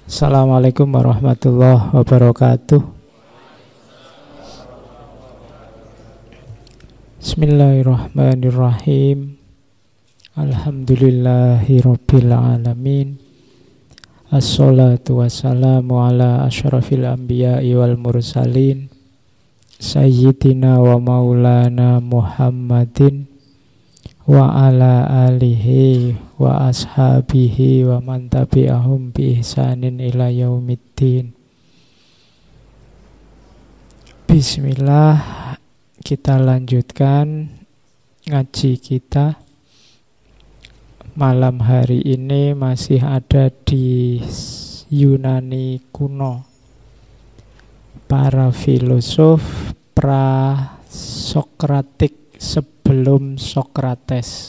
Assalamualaikum warahmatullahi wabarakatuh. Bismillahirrahmanirrahim. Alhamdulillahirabbil alamin. Assalatu wassalamu ala asyrafil anbiya'i wal mursalin Sayyidina wa maulana Muhammadin wa ala alihi wa ashabihi wa man tabi'ahum bi ihsanin ila yaumiddin. Bismillah, kita lanjutkan ngaji kita. Malam hari ini masih ada di Yunani kuno. Para filosof pra-Sokratik sebelum Sokrates.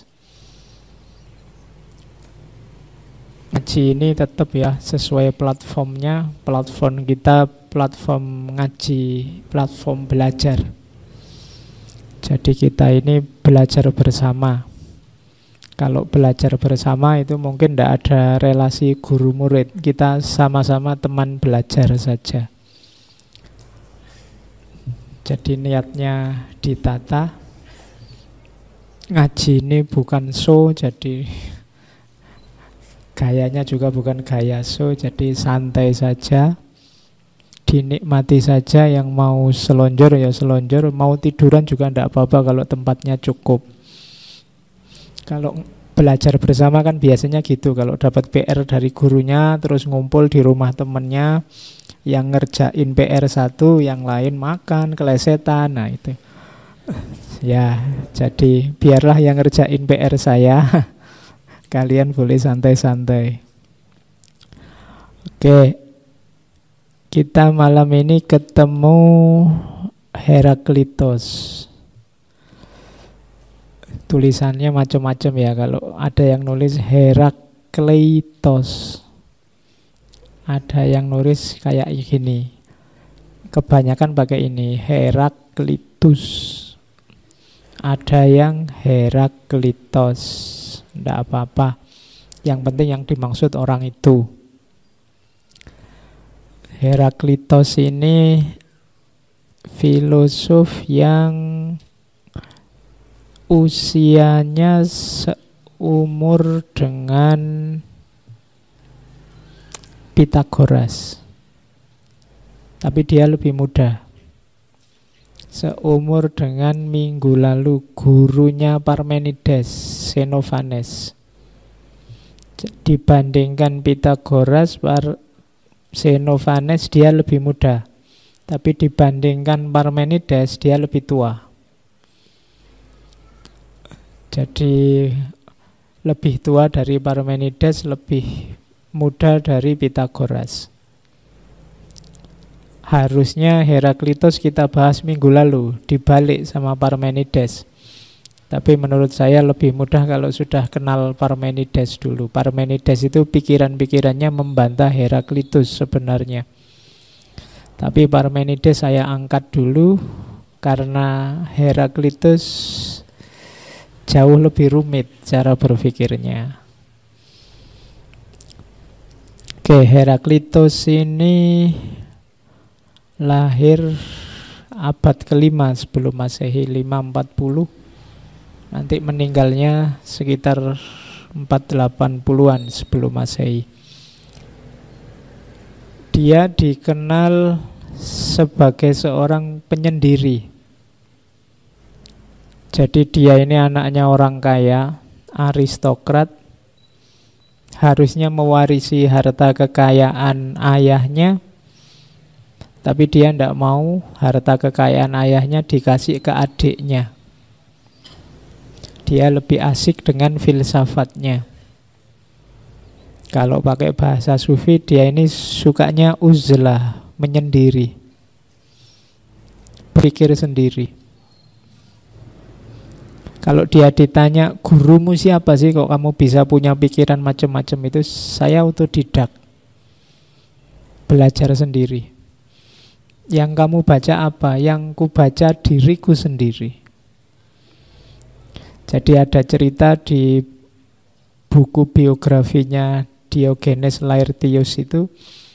Ngaji ini tetap ya sesuai platformnya. Platform kita platform ngaji, platform belajar. Jadi kita ini belajar bersama. Kalau belajar bersama itu mungkin tidak ada relasi guru murid. Kita sama-sama teman belajar saja. Jadi niatnya ditata. Ngaji ini bukan show, jadi gayanya juga bukan gaya show, jadi santai saja, dinikmati saja. Yang mau selonjor ya selonjor, mau tiduran juga tidak apa-apa kalau tempatnya cukup. Kalau belajar bersama kan biasanya gitu, kalau dapat PR dari gurunya terus ngumpul di rumah temennya, yang ngerjain PR satu, yang lain makan, kelesetan. Nah itu ya, jadi biarlah yang ngerjain PR saya. Kalian boleh santai-santai. Oke, kita malam ini ketemu Heraklitos. Tulisannya macam-macam ya. Kalau ada yang nulis Herakleitos, ada yang nulis kayak gini. Kebanyakan pakai ini, Heraklitus. Ada yang Heraklitos. Tidak apa-apa. Yang penting yang dimaksud orang itu. Heraklitos ini filosof yang usianya seumur dengan Pitagoras. Tapi dia lebih muda. Seumur dengan minggu lalu gurunya Parmenides, Xenophanes. Dibandingkan Pitagoras, Xenophanes dia lebih muda. Tapi dibandingkan Parmenides dia lebih tua. Jadi lebih tua dari Parmenides, lebih muda dari Pitagoras. Harusnya Heraklitos kita bahas minggu lalu, dibalik sama Parmenides. Tapi menurut saya lebih mudah kalau sudah kenal Parmenides dulu. Parmenides itu pikiran-pikirannya membantah Heraklitus sebenarnya. Tapi Parmenides saya angkat dulu karena Heraklitus jauh lebih rumit cara berpikirnya. Oke, Heraklitos ini lahir abad ke-5 sebelum Masehi, 540. Nanti meninggalnya sekitar 480-an sebelum Masehi. Dia dikenal sebagai seorang penyendiri. Jadi dia ini anaknya orang kaya, aristokrat, harusnya mewarisi harta kekayaan ayahnya, tapi dia tidak mau harta kekayaan ayahnya dikasih ke adiknya. Dia lebih asik dengan filsafatnya. Kalau pakai bahasa sufi, dia ini sukanya uzlah, menyendiri, berpikir sendiri. Kalau dia ditanya, gurumu siapa sih kok kamu bisa punya pikiran macam-macam itu? Saya otodidak, belajar sendiri. Yang kamu baca apa? Yang ku baca diriku sendiri. Jadi ada cerita di buku biografinya Diogenes Laertius itu,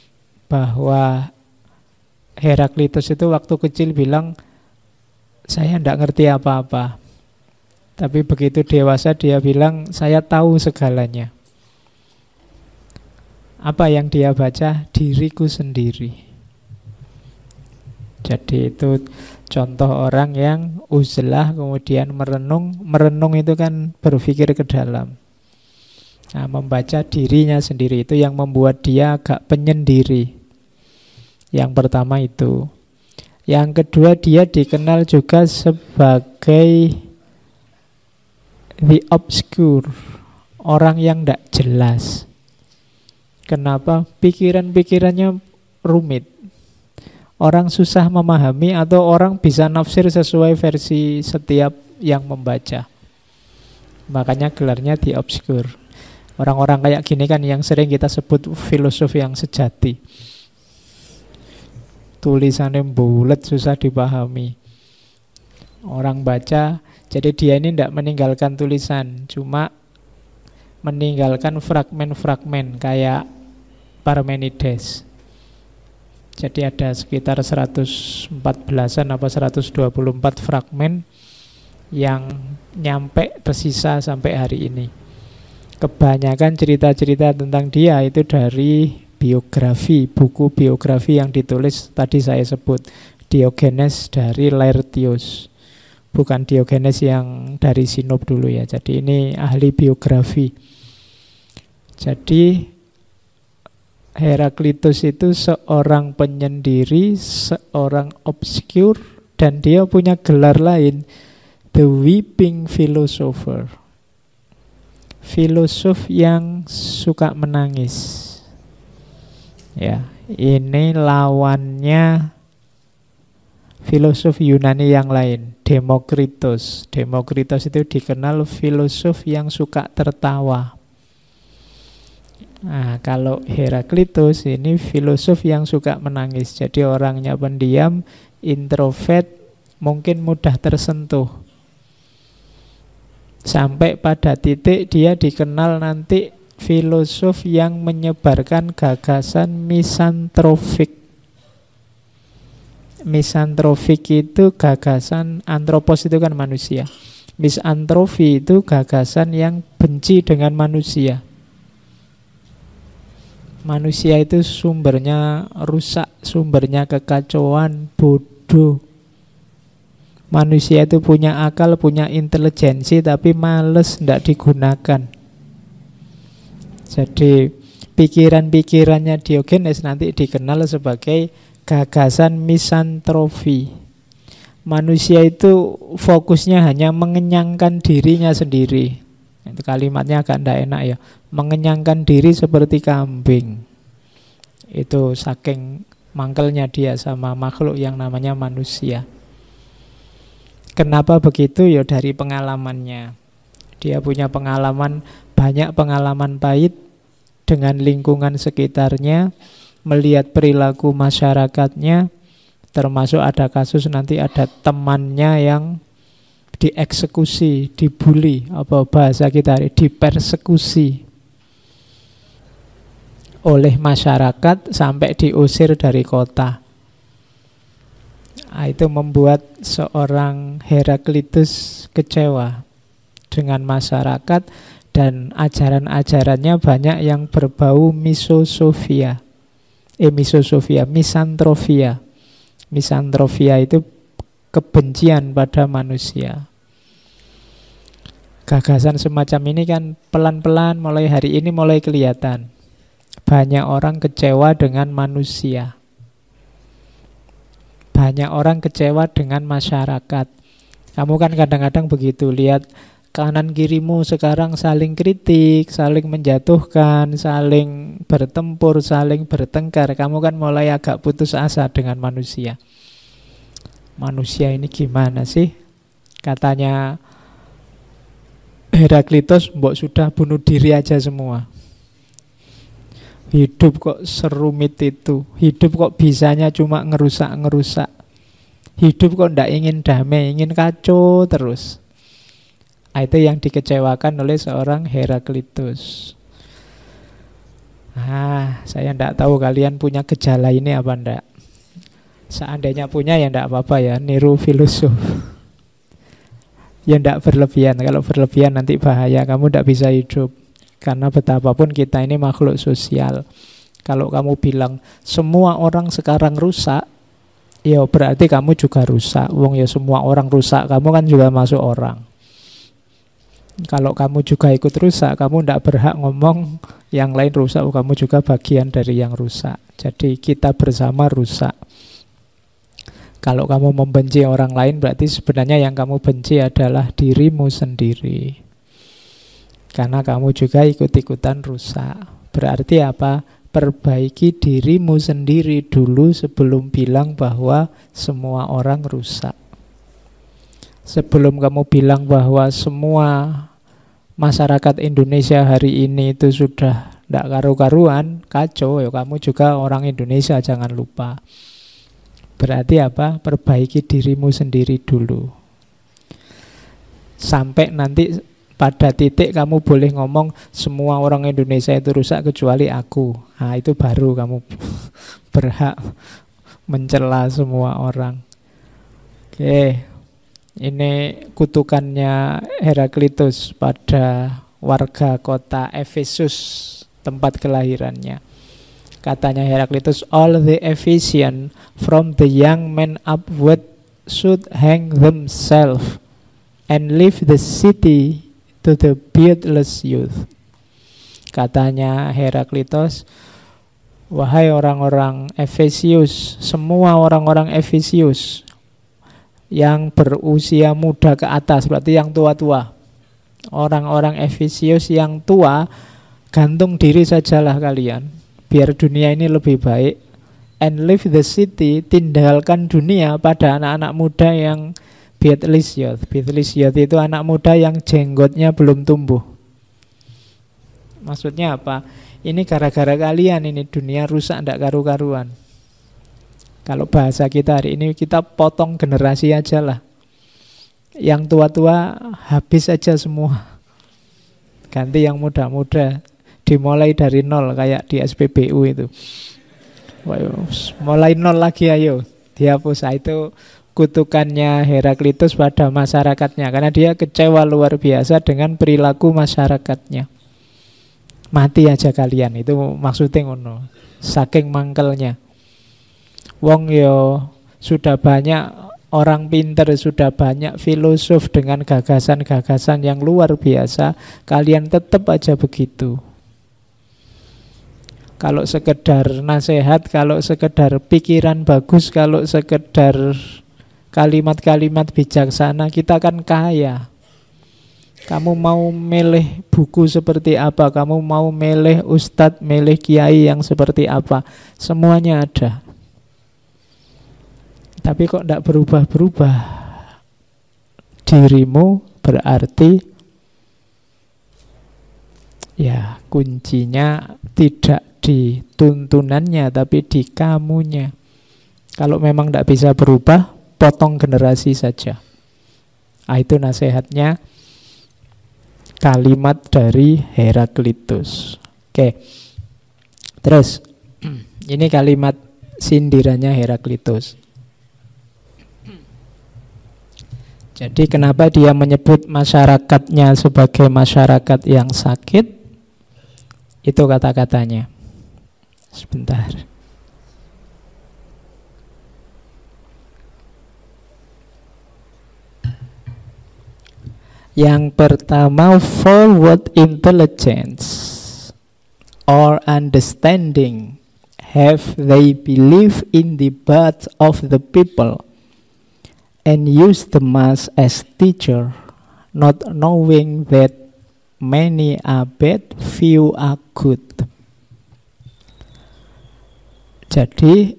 bahwa Heraklitus itu waktu kecil bilang, saya tidak ngerti apa-apa. Tapi begitu dewasa dia bilang, saya tahu segalanya. Apa yang dia baca? Diriku sendiri. Jadi itu contoh orang yang uzlah kemudian merenung. Merenung itu kan berpikir ke dalam. Nah, membaca dirinya sendiri itu yang membuat dia agak penyendiri. Yang pertama itu. Yang kedua, dia dikenal juga sebagai the obscure, orang yang tidak jelas. Kenapa? Pikiran-pikirannya rumit. Orang susah memahami atau orang bisa nafsir sesuai versi setiap yang membaca. Makanya gelarnya the obscure. Orang-orang kayak gini kan yang sering kita sebut filosof yang sejati. Tulisannya bulat, susah dipahami. Orang baca, jadi dia ini tidak meninggalkan tulisan, cuma meninggalkan fragmen-fragmen kayak Parmenides. Jadi ada sekitar 114-an apa 124 fragmen yang nyampe tersisa sampai hari ini. Kebanyakan cerita-cerita tentang dia itu dari biografi, buku biografi yang ditulis tadi saya sebut, Diogenes dari Laertius. Bukan Diogenes yang dari Sinop dulu ya. Jadi ini ahli biografi. Jadi Heraklitus itu seorang penyendiri, seorang obscure, dan dia punya gelar lain, the weeping philosopher. Filosof yang suka menangis. Ya, ini lawannya filosof Yunani yang lain, Demokritos. Demokritos itu dikenal filosof yang suka tertawa. Nah, kalau Heraklitus ini filosof yang suka menangis. Jadi orangnya pendiam, introvert, mungkin mudah tersentuh. Sampai pada titik dia dikenal nanti filosof yang menyebarkan gagasan misantrofik. Misantrofik itu gagasan, antropos itu kan manusia. Misantrofi itu gagasan yang benci dengan manusia. Manusia itu sumbernya rusak, sumbernya kekacauan, bodoh. Manusia itu punya akal, punya intelijensi, tapi males, tidak digunakan. Jadi pikiran-pikirannya Diogenes nanti dikenal sebagai gagasan misantrofi. Manusia itu fokusnya hanya mengenyangkan dirinya sendiri. Itu kalimatnya agak tidak enak ya. Mengenyangkan diri seperti kambing. Itu saking mangkelnya dia sama makhluk yang namanya manusia. Kenapa begitu? Ya dari pengalamannya. Dia punya pengalaman, banyak pengalaman pahit dengan lingkungan sekitarnya, melihat perilaku masyarakatnya, termasuk ada kasus nanti ada temannya yang dieksekusi, dibully, apa bahasa kita, dipersekusi oleh masyarakat sampai diusir dari kota. Nah, itu membuat seorang Heraklitus kecewa dengan masyarakat dan ajaran-ajarannya banyak yang berbau misosofia. Misantrofia. Misantrofia itu kebencian pada manusia. Gagasan semacam ini kan pelan-pelan mulai hari ini mulai kelihatan. Banyak orang kecewa dengan manusia. Banyak orang kecewa dengan masyarakat. Kamu kan kadang-kadang begitu, lihat kanan kirimu sekarang saling kritik, saling menjatuhkan, saling bertempur, saling bertengkar. Kamu kan mulai agak putus asa dengan manusia. Manusia ini gimana sih? Katanya Heraklitus, mbok sudah bunuh diri aja semua. Hidup kok serumit itu. Hidup kok bisanya cuma ngerusak-ngerusak. Hidup kok ndak ingin damai, ingin kacau terus. Itu yang dikecewakan oleh seorang Heraklitus. Saya tidak tahu kalian punya gejala ini apa enggak. Seandainya punya ya enggak apa-apa ya, niru filosof. Ya enggak berlebihan. Kalau berlebihan nanti bahaya, kamu enggak bisa hidup. Karena betapapun kita ini makhluk sosial. Kalau kamu bilang semua orang sekarang rusak, ya berarti kamu juga rusak. Wong ya semua orang rusak, kamu kan juga masuk orang. Kalau kamu juga ikut rusak, kamu tidak berhak ngomong yang lain rusak, kamu juga bagian dari yang rusak. Jadi kita bersama rusak. Kalau kamu membenci orang lain, berarti sebenarnya yang kamu benci adalah dirimu sendiri. Karena kamu juga ikut-ikutan rusak. Berarti apa? Perbaiki dirimu sendiri dulu sebelum bilang bahwa semua orang rusak. Sebelum kamu bilang bahwa semua masyarakat Indonesia hari ini itu sudah tidak karu-karuan, kacau, ya kamu juga orang Indonesia, jangan lupa. Berarti apa? Perbaiki dirimu sendiri dulu. Sampai nanti pada titik kamu boleh ngomong semua orang Indonesia itu rusak kecuali aku. Nah, itu baru kamu berhak mencela semua orang. Oke. Ini kutukannya Heraklitus pada warga kota Efesus, tempat kelahirannya. Katanya Heraklitus, all the Ephesians from the young men upward should hang themselves and leave the city to the beardless youth. Katanya Heraklitus, wahai orang-orang Efesius, semua orang-orang Efesius yang berusia muda ke atas, berarti yang tua-tua. Orang-orang Efesius yang tua, gantung diri sajalah kalian, biar dunia ini lebih baik. And leave the city, tinggalkan dunia pada anak-anak muda yang beardless youth. Beardless youth itu anak muda yang jenggotnya belum tumbuh. Maksudnya apa? Ini gara-gara kalian ini dunia rusak, ndak karu-karuan. Kalau bahasa kita hari ini, kita potong generasi aja lah. Yang tua-tua habis aja semua. Ganti yang muda-muda. Dimulai dari nol kayak di SPBU itu. Mulai nol lagi ayo. Dihapus. Itu kutukannya Heraklitus pada masyarakatnya. Karena dia kecewa luar biasa dengan perilaku masyarakatnya. Mati aja kalian. Itu maksudnya ngono. Saking mangkelnya. Wong yo sudah banyak orang pinter, sudah banyak filosof dengan gagasan-gagasan yang luar biasa, kalian tetap aja begitu. Kalau sekedar nasihat, kalau sekedar pikiran bagus, kalau sekedar kalimat-kalimat bijaksana, kita kan kaya. Kamu mau milih buku seperti apa, kamu mau milih ustadz, milih kiai yang seperti apa, semuanya ada. Tapi kok tidak berubah-berubah dirimu, berarti ya kuncinya tidak di tuntunannya tapi di kamunya. Kalau memang tidak bisa berubah, potong generasi saja. Itu nasihatnya kalimat dari Heraklitus. Oke. Terus ini kalimat sindirannya Heraklitus. Jadi kenapa dia menyebut masyarakatnya sebagai masyarakat yang sakit? Itu kata-katanya. Sebentar. Yang pertama, forward intelligence or understanding have they believe in the birth of the people and use the mass as teacher, not knowing that many are bad, few are good. Jadi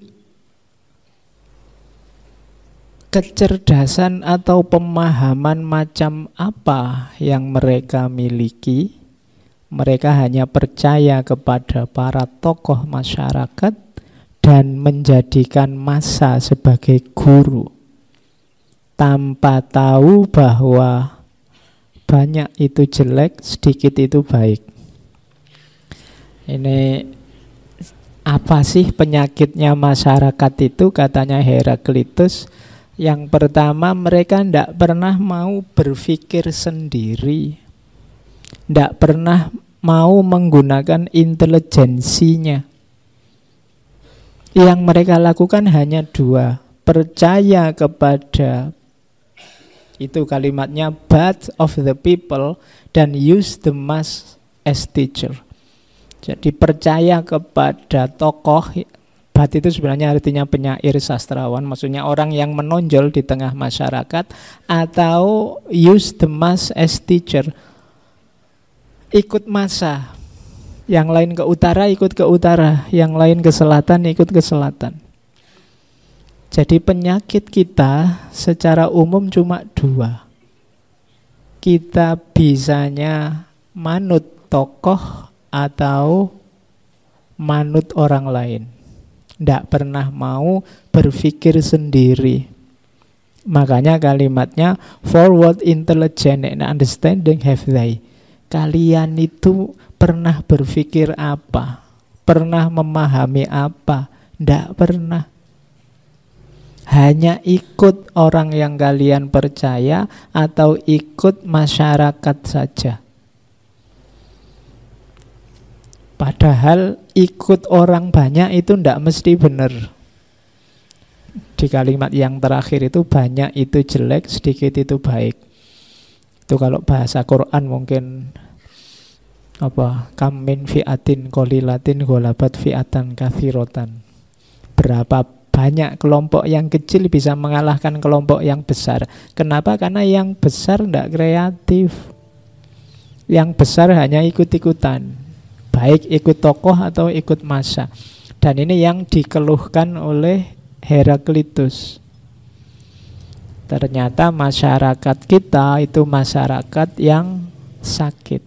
kecerdasan atau pemahaman macam apa yang mereka miliki, mereka hanya percaya kepada para tokoh masyarakat dan menjadikan massa sebagai guru, tanpa tahu bahwa banyak itu jelek, sedikit itu baik. Ini Apa sih penyakitnya masyarakat itu? Katanya Heraklitus, yang pertama mereka tidak pernah mau berpikir sendiri, tidak pernah mau menggunakan intelijensinya. Yang mereka lakukan hanya dua: percaya kepada, itu kalimatnya, "birth of the people," dan use the mass as teacher. Jadi percaya kepada tokoh. Bat itu sebenarnya artinya penyair, sastrawan, maksudnya orang yang menonjol di tengah masyarakat. Atau use the mass as teacher, ikut massa. Yang lain ke utara ikut ke utara, yang lain ke selatan ikut ke selatan. Jadi penyakit kita secara umum cuma dua. Kita bisanya manut tokoh atau manut orang lain. Tidak pernah mau berpikir sendiri. Makanya kalimatnya, "forward intelligent and understanding have they." Kalian itu pernah berpikir apa? Pernah memahami apa? Tidak pernah. Hanya ikut orang yang kalian percaya atau ikut masyarakat saja. Padahal ikut orang banyak itu tidak mesti benar. Di kalimat yang terakhir itu, banyak itu jelek, sedikit itu baik. Itu kalau bahasa Quran mungkin kam min fi'atin qalilatin ghalabat fi'atan katsirotan. Berapa banyak kelompok yang kecil bisa mengalahkan kelompok yang besar. Kenapa? Karena yang besar tidak kreatif. Yang besar hanya ikut-ikutan, baik ikut tokoh atau ikut massa. Dan ini yang dikeluhkan oleh Heraklitus. Ternyata masyarakat kita itu masyarakat yang sakit.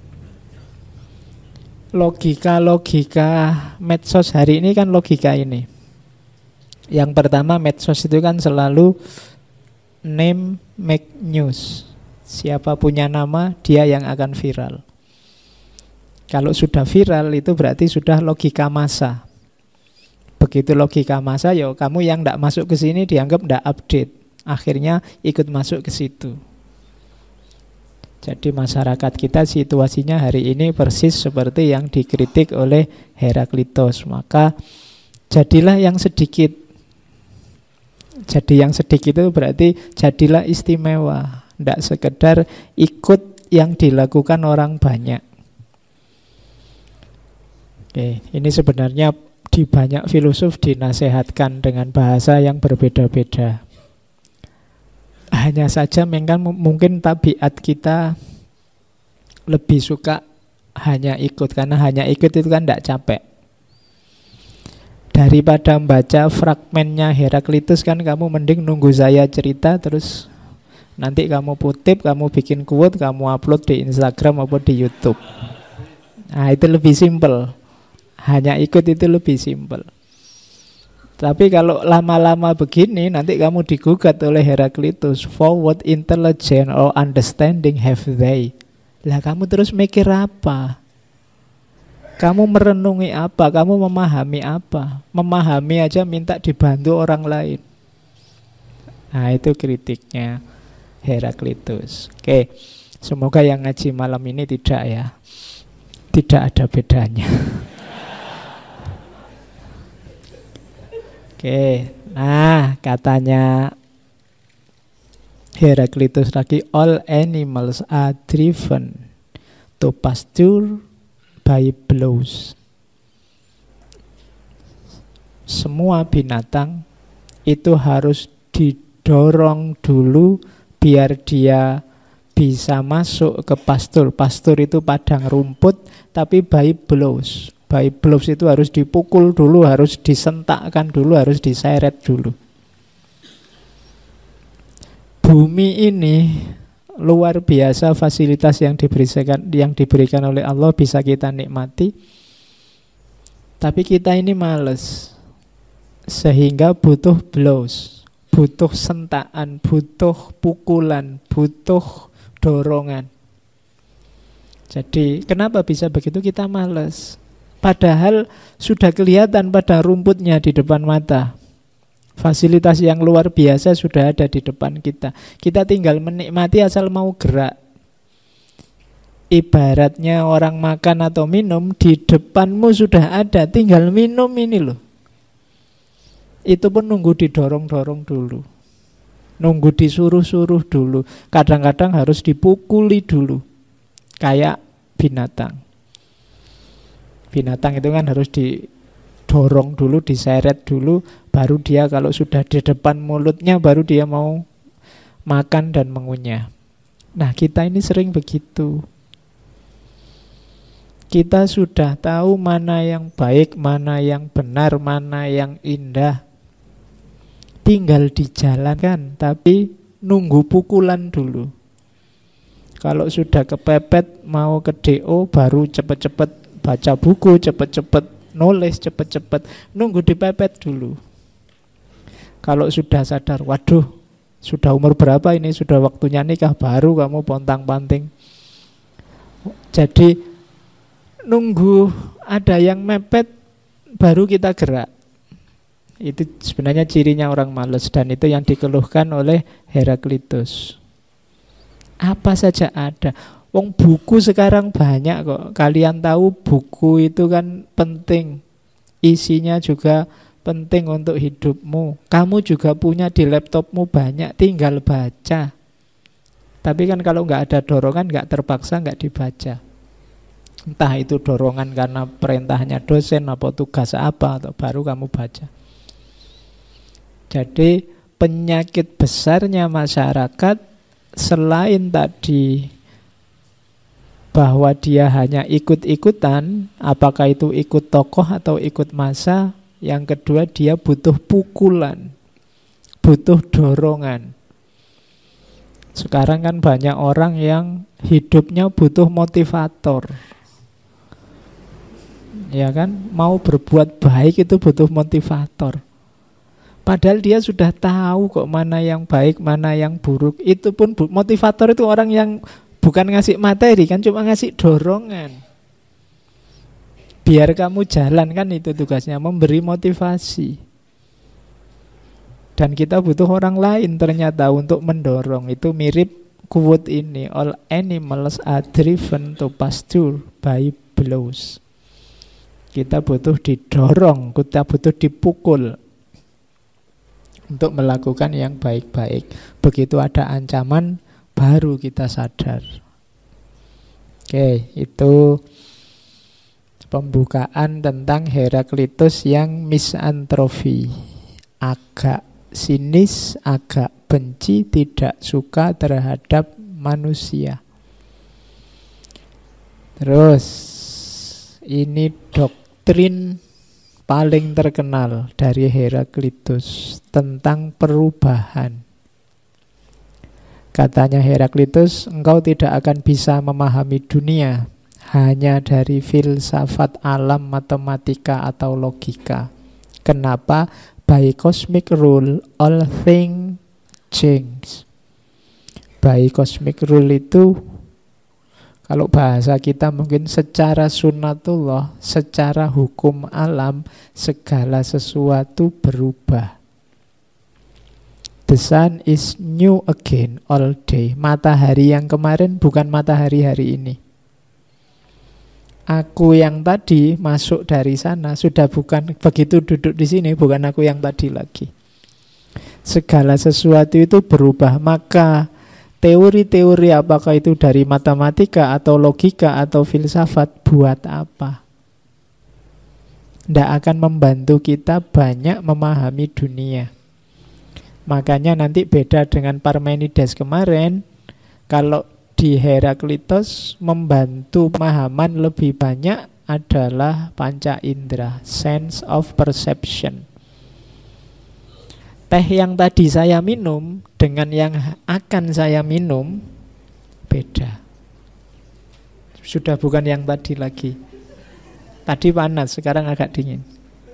Logika-logika medsos hari ini kan logika ini. Yang pertama, medsos itu kan selalu name make news. Siapa punya nama, dia yang akan viral. Kalau sudah viral itu berarti sudah logika massa. Begitu logika massa, ya kamu yang tidak masuk ke sini dianggap tidak update. Akhirnya ikut masuk ke situ. Jadi masyarakat kita situasinya hari ini persis seperti yang dikritik oleh Heraklitus. Maka jadilah yang sedikit. Jadi yang sedikit itu berarti jadilah istimewa. Tidak sekedar ikut yang dilakukan orang banyak. Oke, ini sebenarnya di banyak filosof dinasehatkan dengan bahasa yang berbeda-beda. Hanya saja mungkin tabiat kita lebih suka hanya ikut. Karena hanya ikut itu kan tidak capek. Daripada membaca fragmennya Heraklitus kan kamu mending nunggu saya cerita, terus nanti kamu kutip, kamu bikin quote, kamu upload di Instagram maupun di YouTube. Nah itu lebih simpel. Hanya ikut itu lebih simpel. Tapi kalau lama-lama begini, nanti kamu digugat oleh Heraklitus. Forward intelligent or understanding have they. Lah kamu terus mikir apa? Kamu merenungi apa? Kamu memahami apa? Memahami aja minta dibantu orang lain. Nah itu kritiknya Heraklitus. Oke, semoga yang ngaji malam ini tidak ya. Tidak ada bedanya. Oke, nah katanya Heraklitus lagi, all animals are driven to pasture by blows. Semua binatang itu harus didorong dulu biar dia bisa masuk ke pastur. Pastur itu padang rumput, tapi by blows. By blows itu harus dipukul dulu, harus disentakkan dulu, harus diseret dulu. Bumi ini luar biasa fasilitas yang diberikan oleh Allah, bisa kita nikmati. Tapi kita ini males, sehingga butuh blows, butuh sentakan, butuh pukulan, butuh dorongan. Jadi kenapa bisa begitu? Kita males. Padahal sudah kelihatan pada rumputnya di depan mata. Fasilitas yang luar biasa sudah ada di depan kita. Kita tinggal menikmati asal mau gerak. Ibaratnya orang makan atau minum, di depanmu sudah ada, tinggal minum ini loh. Itu pun nunggu didorong-dorong dulu, nunggu disuruh-suruh dulu. Kadang-kadang harus dipukuli dulu. Kayak binatang. Binatang itu kan harus didorong dulu, diseret dulu, baru dia kalau sudah di depan mulutnya, baru dia mau makan dan mengunyah. Nah, kita ini sering begitu. Kita sudah tahu mana yang baik, mana yang benar, mana yang indah. Tinggal dijalankan, tapi nunggu pukulan dulu. Kalau sudah kepepet mau ke DO, baru cepet-cepet baca buku, cepet-cepet nulis, cepet-cepet. Nunggu dipepet dulu. Kalau sudah sadar, waduh, sudah umur berapa ini, sudah waktunya nikah, baru kamu pontang-panting. Jadi nunggu ada yang mepet, baru kita gerak. Itu sebenarnya cirinya orang malas, dan itu yang dikeluhkan oleh Heraklitus. Apa saja ada. Wong buku sekarang banyak kok. Kalian tahu buku itu kan penting. Isinya juga penting untuk hidupmu. Kamu juga punya di laptopmu banyak, tinggal baca. Tapi kan kalau nggak ada dorongan, nggak terpaksa, nggak dibaca. Entah itu dorongan karena perintahnya dosen, apa tugas apa, atau baru kamu baca. Jadi penyakit besarnya masyarakat selain tadi bahwa dia hanya ikut-ikutan, apakah itu ikut tokoh atau ikut massa, yang kedua dia butuh pukulan, butuh dorongan. Sekarang kan banyak orang yang hidupnya butuh motivator. Ya kan, mau berbuat baik itu butuh motivator. Padahal dia sudah tahu kok mana yang baik, mana yang buruk. Itu pun motivator itu orang yang bukan ngasih materi kan, cuma ngasih dorongan. Biar kamu jalan, kan itu tugasnya, memberi motivasi. Dan kita butuh orang lain ternyata untuk mendorong. Itu mirip quote ini, all animals are driven to pasture by blows. Kita butuh didorong, kita butuh dipukul untuk melakukan yang baik-baik. Begitu ada ancaman, baru kita sadar. Oke, itu pembukaan tentang Heraklitus yang misantropi. Agak sinis, agak benci, tidak suka terhadap manusia. Terus, ini doktrin paling terkenal dari Heraklitus tentang perubahan. Katanya Heraklitus, engkau tidak akan bisa memahami dunia hanya dari filsafat alam, matematika atau logika. Kenapa? By cosmic rule all things change. By cosmic rule itu, kalau bahasa kita mungkin secara sunnatullah, secara hukum alam, segala sesuatu berubah. The sun is new again all day. Matahari yang kemarin bukan matahari hari ini. Aku yang tadi masuk dari sana sudah bukan, begitu duduk di sini bukan aku yang tadi lagi. Segala sesuatu itu berubah. Maka teori-teori apakah itu dari matematika atau logika atau filsafat, buat apa? Tidak akan membantu kita banyak memahami dunia. Makanya nanti beda dengan Parmenides kemarin. Kalau di Heraklitus membantu pemahaman lebih banyak adalah panca indera, sense of perception. Teh yang tadi saya minum dengan yang akan saya minum beda. Sudah bukan yang tadi lagi. Tadi panas, sekarang agak dingin.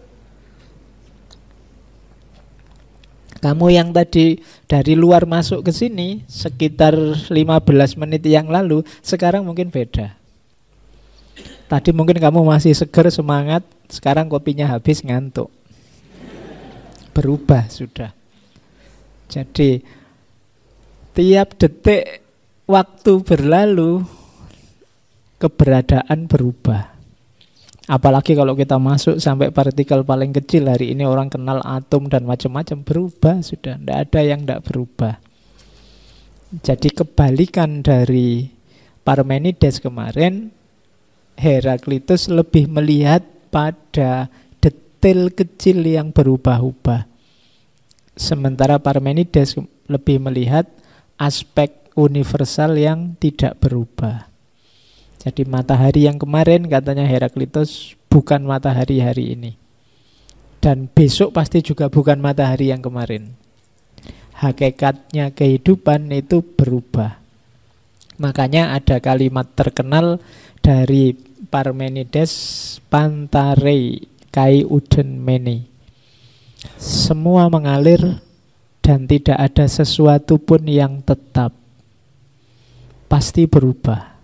Kamu yang tadi dari luar masuk ke sini sekitar 15 menit yang lalu, sekarang mungkin beda. Tadi mungkin kamu masih seger, semangat, sekarang kopinya habis, ngantuk. Berubah sudah. Jadi tiap detik waktu berlalu, keberadaan berubah. Apalagi kalau kita masuk sampai partikel paling kecil. Hari ini orang kenal atom dan macam-macam, berubah sudah. Tidak ada yang tidak berubah. Jadi kebalikan dari Parmenides kemarin, Heraklitus lebih melihat pada detail kecil yang berubah-ubah. Sementara Parmenides lebih melihat aspek universal yang tidak berubah. Jadi matahari yang kemarin katanya Heraklitus bukan matahari hari ini. Dan besok pasti juga bukan matahari yang kemarin. Hakikatnya kehidupan itu berubah. Makanya ada kalimat terkenal dari Parmenides, Pantarei kai uden mene. Semua mengalir dan tidak ada sesuatu pun yang tetap. Pasti berubah.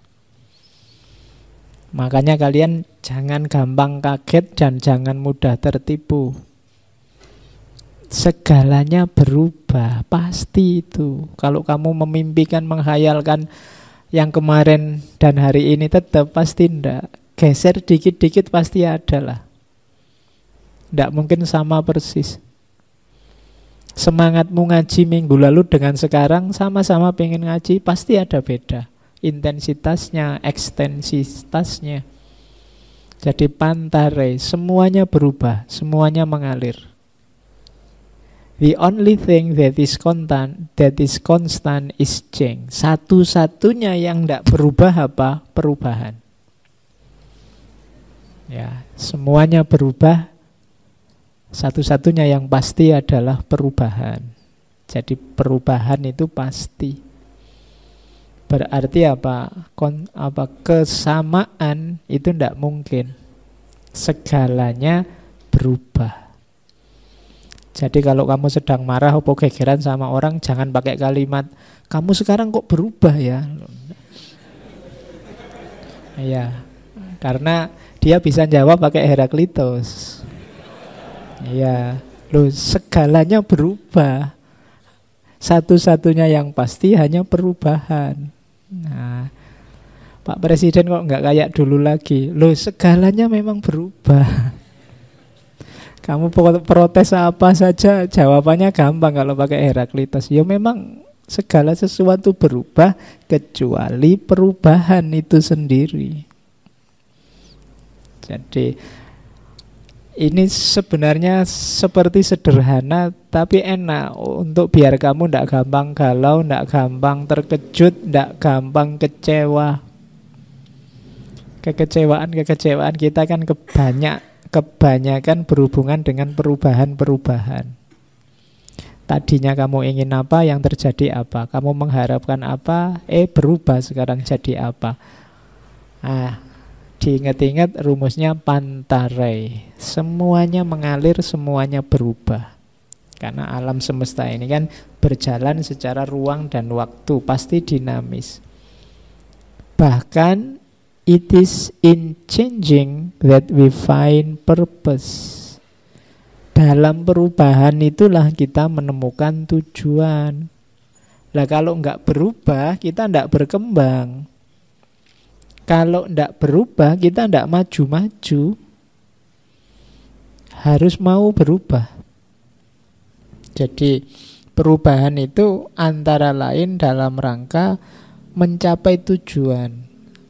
Makanya kalian jangan gampang kaget dan jangan mudah tertipu. Segalanya berubah, pasti itu. Kalau kamu memimpikan, menghayalkan yang kemarin dan hari ini tetap, pasti enggak. Geser dikit-dikit pasti ada lah. Enggak mungkin sama persis. Semangatmu ngaji minggu lalu dengan sekarang sama-sama pengen ngaji, pasti ada beda. Intensitasnya, ekstensitasnya. Jadi pantare, semuanya berubah, semuanya mengalir. The only thing that is constant is change. Satu-satunya yang tidak berubah apa? Perubahan. Ya, semuanya berubah. Satu-satunya yang pasti adalah perubahan. Jadi perubahan itu pasti. Berarti apa? Kesamaan itu tidak mungkin. Segalanya berubah. Jadi kalau kamu sedang marah atau gegeran sama orang, jangan pakai kalimat, kamu sekarang kok berubah ya? Iya, karena dia bisa jawab pakai Heraklitus. Iya, loh, segalanya berubah. Satu-satunya yang pasti hanya perubahan. Nah, Pak Presiden kok nggak kayak dulu lagi? Loh, segalanya memang berubah. Kamu protes apa saja, jawabannya gampang kalau pakai Heraklitus. Ya memang segala sesuatu berubah kecuali perubahan itu sendiri. Jadi ini sebenarnya seperti sederhana tapi enak untuk biar kamu tidak gampang galau, tidak gampang terkejut, tidak gampang kecewa. Kekecewaan kita kan kebanyakan berhubungan dengan perubahan-perubahan. Tadinya kamu ingin apa, yang terjadi apa. Kamu mengharapkan apa, berubah sekarang jadi apa. Diingat-ingat rumusnya Pantarei. Semuanya mengalir, semuanya berubah. Karena alam semesta ini kan berjalan secara ruang dan waktu, pasti dinamis. Bahkan it is in changing that we find purpose. Dalam perubahan itulah kita menemukan tujuan. Lah kalau enggak berubah, kita enggak berkembang. Kalau enggak berubah, kita enggak maju-maju. Harus mau berubah. Jadi perubahan itu antara lain dalam rangka mencapai tujuan.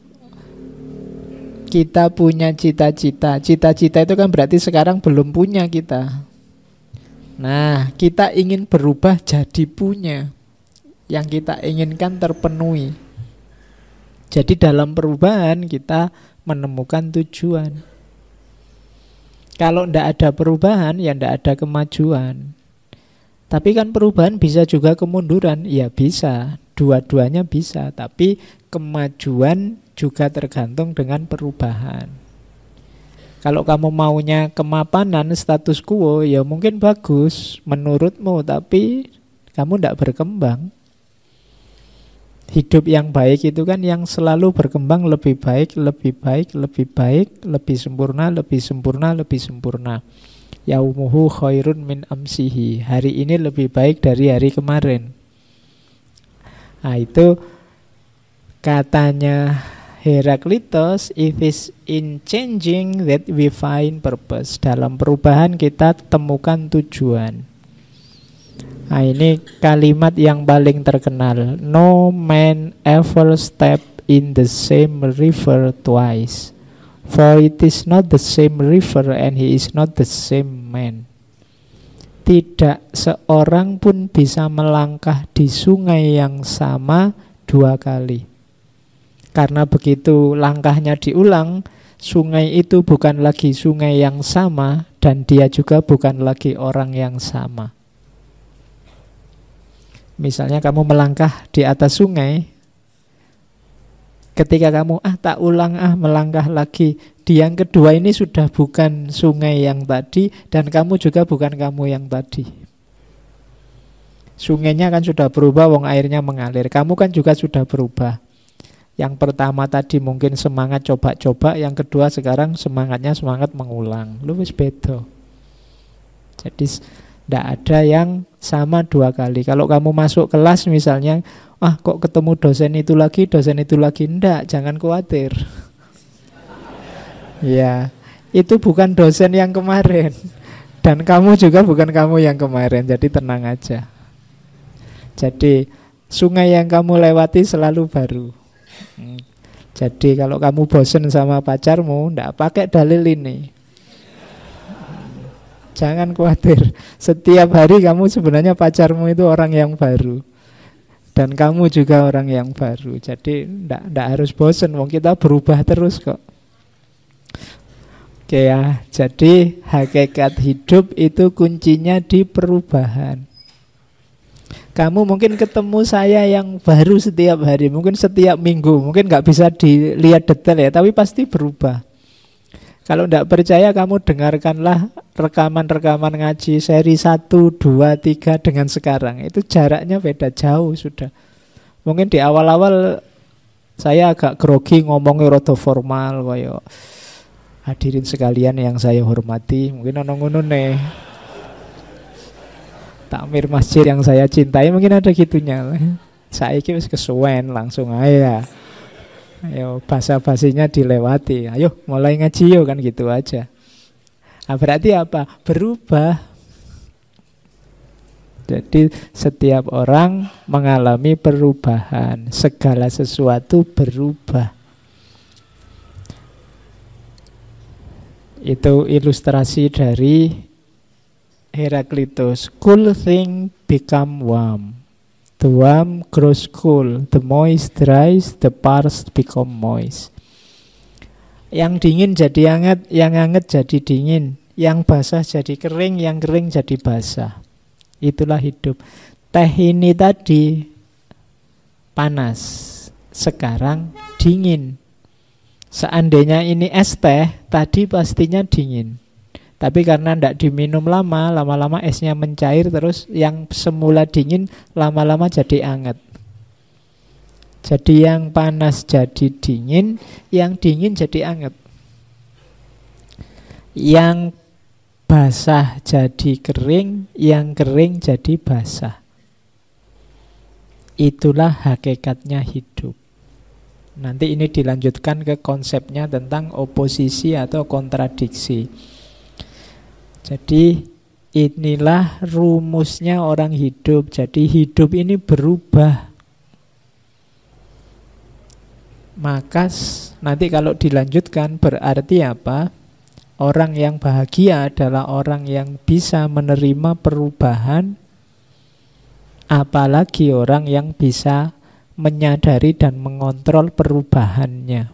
Kita punya cita-cita. Cita-cita itu kan berarti sekarang belum punya kita. Nah, kita ingin berubah jadi punya. Yang kita inginkan terpenuhi. Jadi dalam perubahan kita menemukan tujuan. Kalau tidak ada perubahan, ya tidak ada kemajuan. Tapi kan perubahan bisa juga kemunduran. Ya bisa, dua-duanya bisa. Tapi kemajuan juga tergantung dengan perubahan. Kalau kamu maunya kemapanan, status quo, ya mungkin bagus menurutmu, tapi kamu tidak berkembang. Hidup yang baik itu kan yang selalu berkembang lebih baik, lebih baik, lebih baik, lebih sempurna, lebih sempurna, lebih sempurna. Yaumuhu khairun min amsihi. Hari ini lebih baik dari hari kemarin. Nah itu katanya Heraklitos, it is in changing that we find purpose. Dalam perubahan kita temukan tujuan. Nah ini kalimat yang paling terkenal. No man ever step in the same river twice, for it is not the same river and he is not the same man. Tidak seorang pun bisa melangkah di sungai yang sama dua kali. Karena begitu langkahnya diulang, sungai itu bukan lagi sungai yang sama dan dia juga bukan lagi orang yang sama. Misalnya kamu melangkah di atas sungai, ketika kamu tak ulang melangkah lagi, di yang kedua ini sudah bukan sungai yang tadi dan kamu juga bukan kamu yang tadi. Sungainya kan sudah berubah, wong airnya mengalir. Kamu kan juga sudah berubah. Yang pertama tadi mungkin semangat coba-coba, yang kedua sekarang semangatnya semangat mengulang. Lu wis beda. Jadi tidak ada yang sama dua kali. Kalau kamu masuk kelas misalnya, kok ketemu dosen itu lagi, enggak, jangan khawatir. Ya, itu bukan dosen yang kemarin. Dan kamu juga bukan kamu yang kemarin, jadi tenang aja. Jadi sungai yang kamu lewati selalu baru. Jadi kalau kamu bosen sama pacarmu, enggak pakai dalil ini. Jangan khawatir. Setiap hari kamu sebenarnya pacarmu itu orang yang baru. Dan kamu juga orang yang baru. Jadi enggak harus bosen, wong kita berubah terus kok. Oke ya, jadi hakikat hidup itu kuncinya di perubahan. Kamu mungkin ketemu saya yang baru setiap hari, mungkin setiap minggu, mungkin nggak bisa dilihat detail ya, tapi pasti berubah. Kalau tidak percaya kamu dengarkanlah rekaman-rekaman ngaji seri 1, 2, 3 dengan sekarang. Itu jaraknya beda jauh sudah. Mungkin di awal-awal saya agak grogi ngomongnya rada formal kayak hadirin sekalian yang saya hormati, mungkin ono ngono nih. Takmir masjid yang saya cintai mungkin ada gitunya. Saiki wis kesuwen langsung aja. Ayo basa-basinya dilewati. Ayo mulai ngaji yo kan gitu aja. Berarti apa? Berubah. Jadi setiap orang mengalami perubahan. Segala sesuatu berubah. Itu ilustrasi dari Heraklitos. Cool thing become warm. The warm grows cool, the moist dries, the parched become moist. Yang dingin jadi hangat, yang hangat jadi dingin, yang basah jadi kering, yang kering jadi basah. Itulah hidup. Teh ini tadi panas, sekarang dingin. Seandainya ini es teh, tadi pastinya dingin. Tapi karena tidak diminum lama-lama esnya mencair, terus yang semula dingin lama-lama jadi hangat. Jadi yang panas jadi dingin, yang dingin jadi hangat. Yang basah jadi kering, yang kering jadi basah. Itulah hakikatnya hidup. Nanti ini dilanjutkan ke konsepnya tentang oposisi atau kontradiksi. Jadi inilah rumusnya orang hidup. Jadi hidup ini berubah. Maka nanti kalau dilanjutkan berarti apa? Orang yang bahagia adalah orang yang bisa menerima perubahan. Apalagi orang yang bisa menyadari dan mengontrol perubahannya.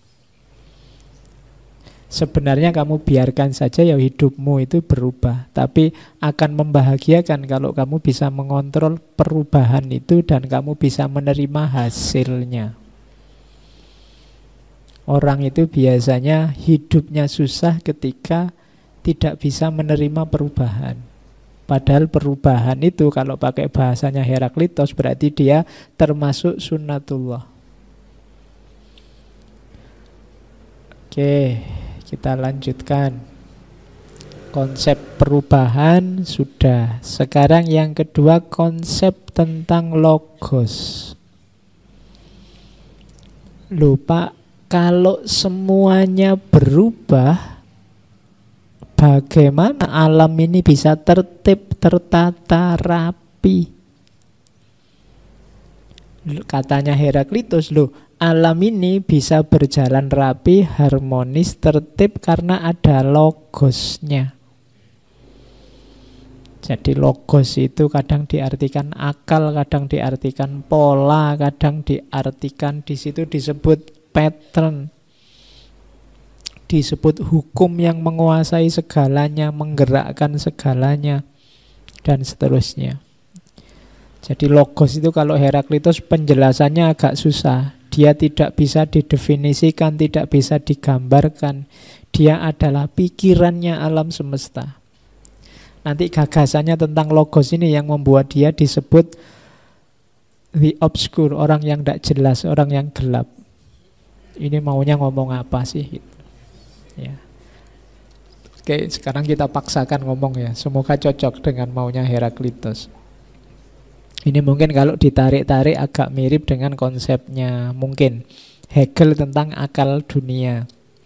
Sebenarnya kamu biarkan saja ya hidupmu itu berubah, tapi akan membahagiakan kalau kamu bisa mengontrol perubahan itu dan kamu bisa menerima hasilnya. Orang itu biasanya hidupnya susah ketika tidak bisa menerima perubahan. Padahal perubahan itu kalau pakai bahasanya Heraklitos berarti dia termasuk sunnatullah. Oke, kita lanjutkan. Konsep perubahan sudah. Sekarang yang kedua, konsep tentang logos. Lupa, kalau semuanya berubah, bagaimana alam ini bisa tertib, tertata, rapi? Katanya Heraklitos, loh, alam ini bisa berjalan rapi, harmonis, tertib karena ada logosnya. Jadi logos itu kadang diartikan akal, kadang diartikan pola, kadang diartikan di situ disebut pattern, disebut hukum yang menguasai segalanya, menggerakkan segalanya, dan seterusnya. Jadi logos itu kalau Heraklitos penjelasannya agak susah. Dia tidak bisa didefinisikan, tidak bisa digambarkan. Dia adalah pikirannya alam semesta. Nanti gagasannya tentang logos ini yang membuat dia disebut the obscure, orang yang tidak jelas, orang yang gelap. Ini maunya ngomong apa sih? Ya. Oke, sekarang kita paksakan ngomong ya. Semoga cocok dengan maunya Heraklitos. Ini mungkin kalau ditarik-tarik agak mirip dengan konsepnya mungkin Hegel tentang akal dunia.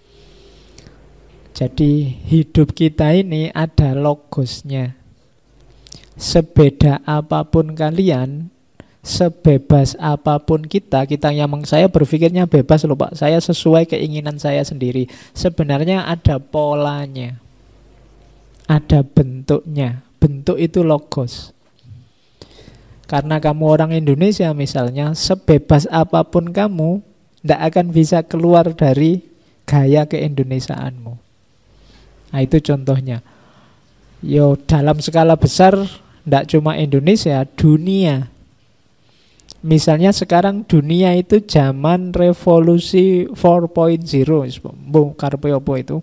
Jadi hidup kita ini ada logosnya. Sebeda apapun kalian, sebebas apapun kita yang saya berpikirnya bebas loh Pak, saya sesuai keinginan saya sendiri. Sebenarnya ada polanya, ada bentuknya. Bentuk itu logos. Karena kamu orang Indonesia misalnya, sebebas apapun kamu, tidak akan bisa keluar dari gaya keindonesiaanmu. Nah itu contohnya. Yo, dalam skala besar, tidak cuma Indonesia, dunia. Misalnya sekarang dunia itu zaman revolusi 4.0, karpe apa itu.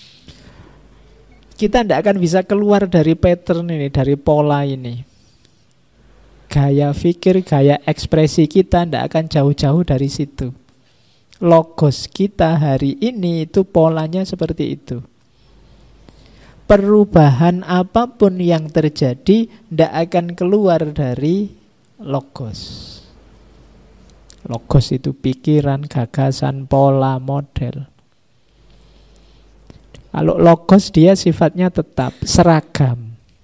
Kita tidak akan bisa keluar dari pattern ini, dari pola ini. Gaya pikir, gaya ekspresi kita tidak akan jauh-jauh dari situ. Logos kita hari ini itu polanya seperti itu. Perubahan apapun yang terjadi tidak akan keluar dari logos. Logos itu pikiran, gagasan, pola, model. Kalau logos dia sifatnya tetap seragam.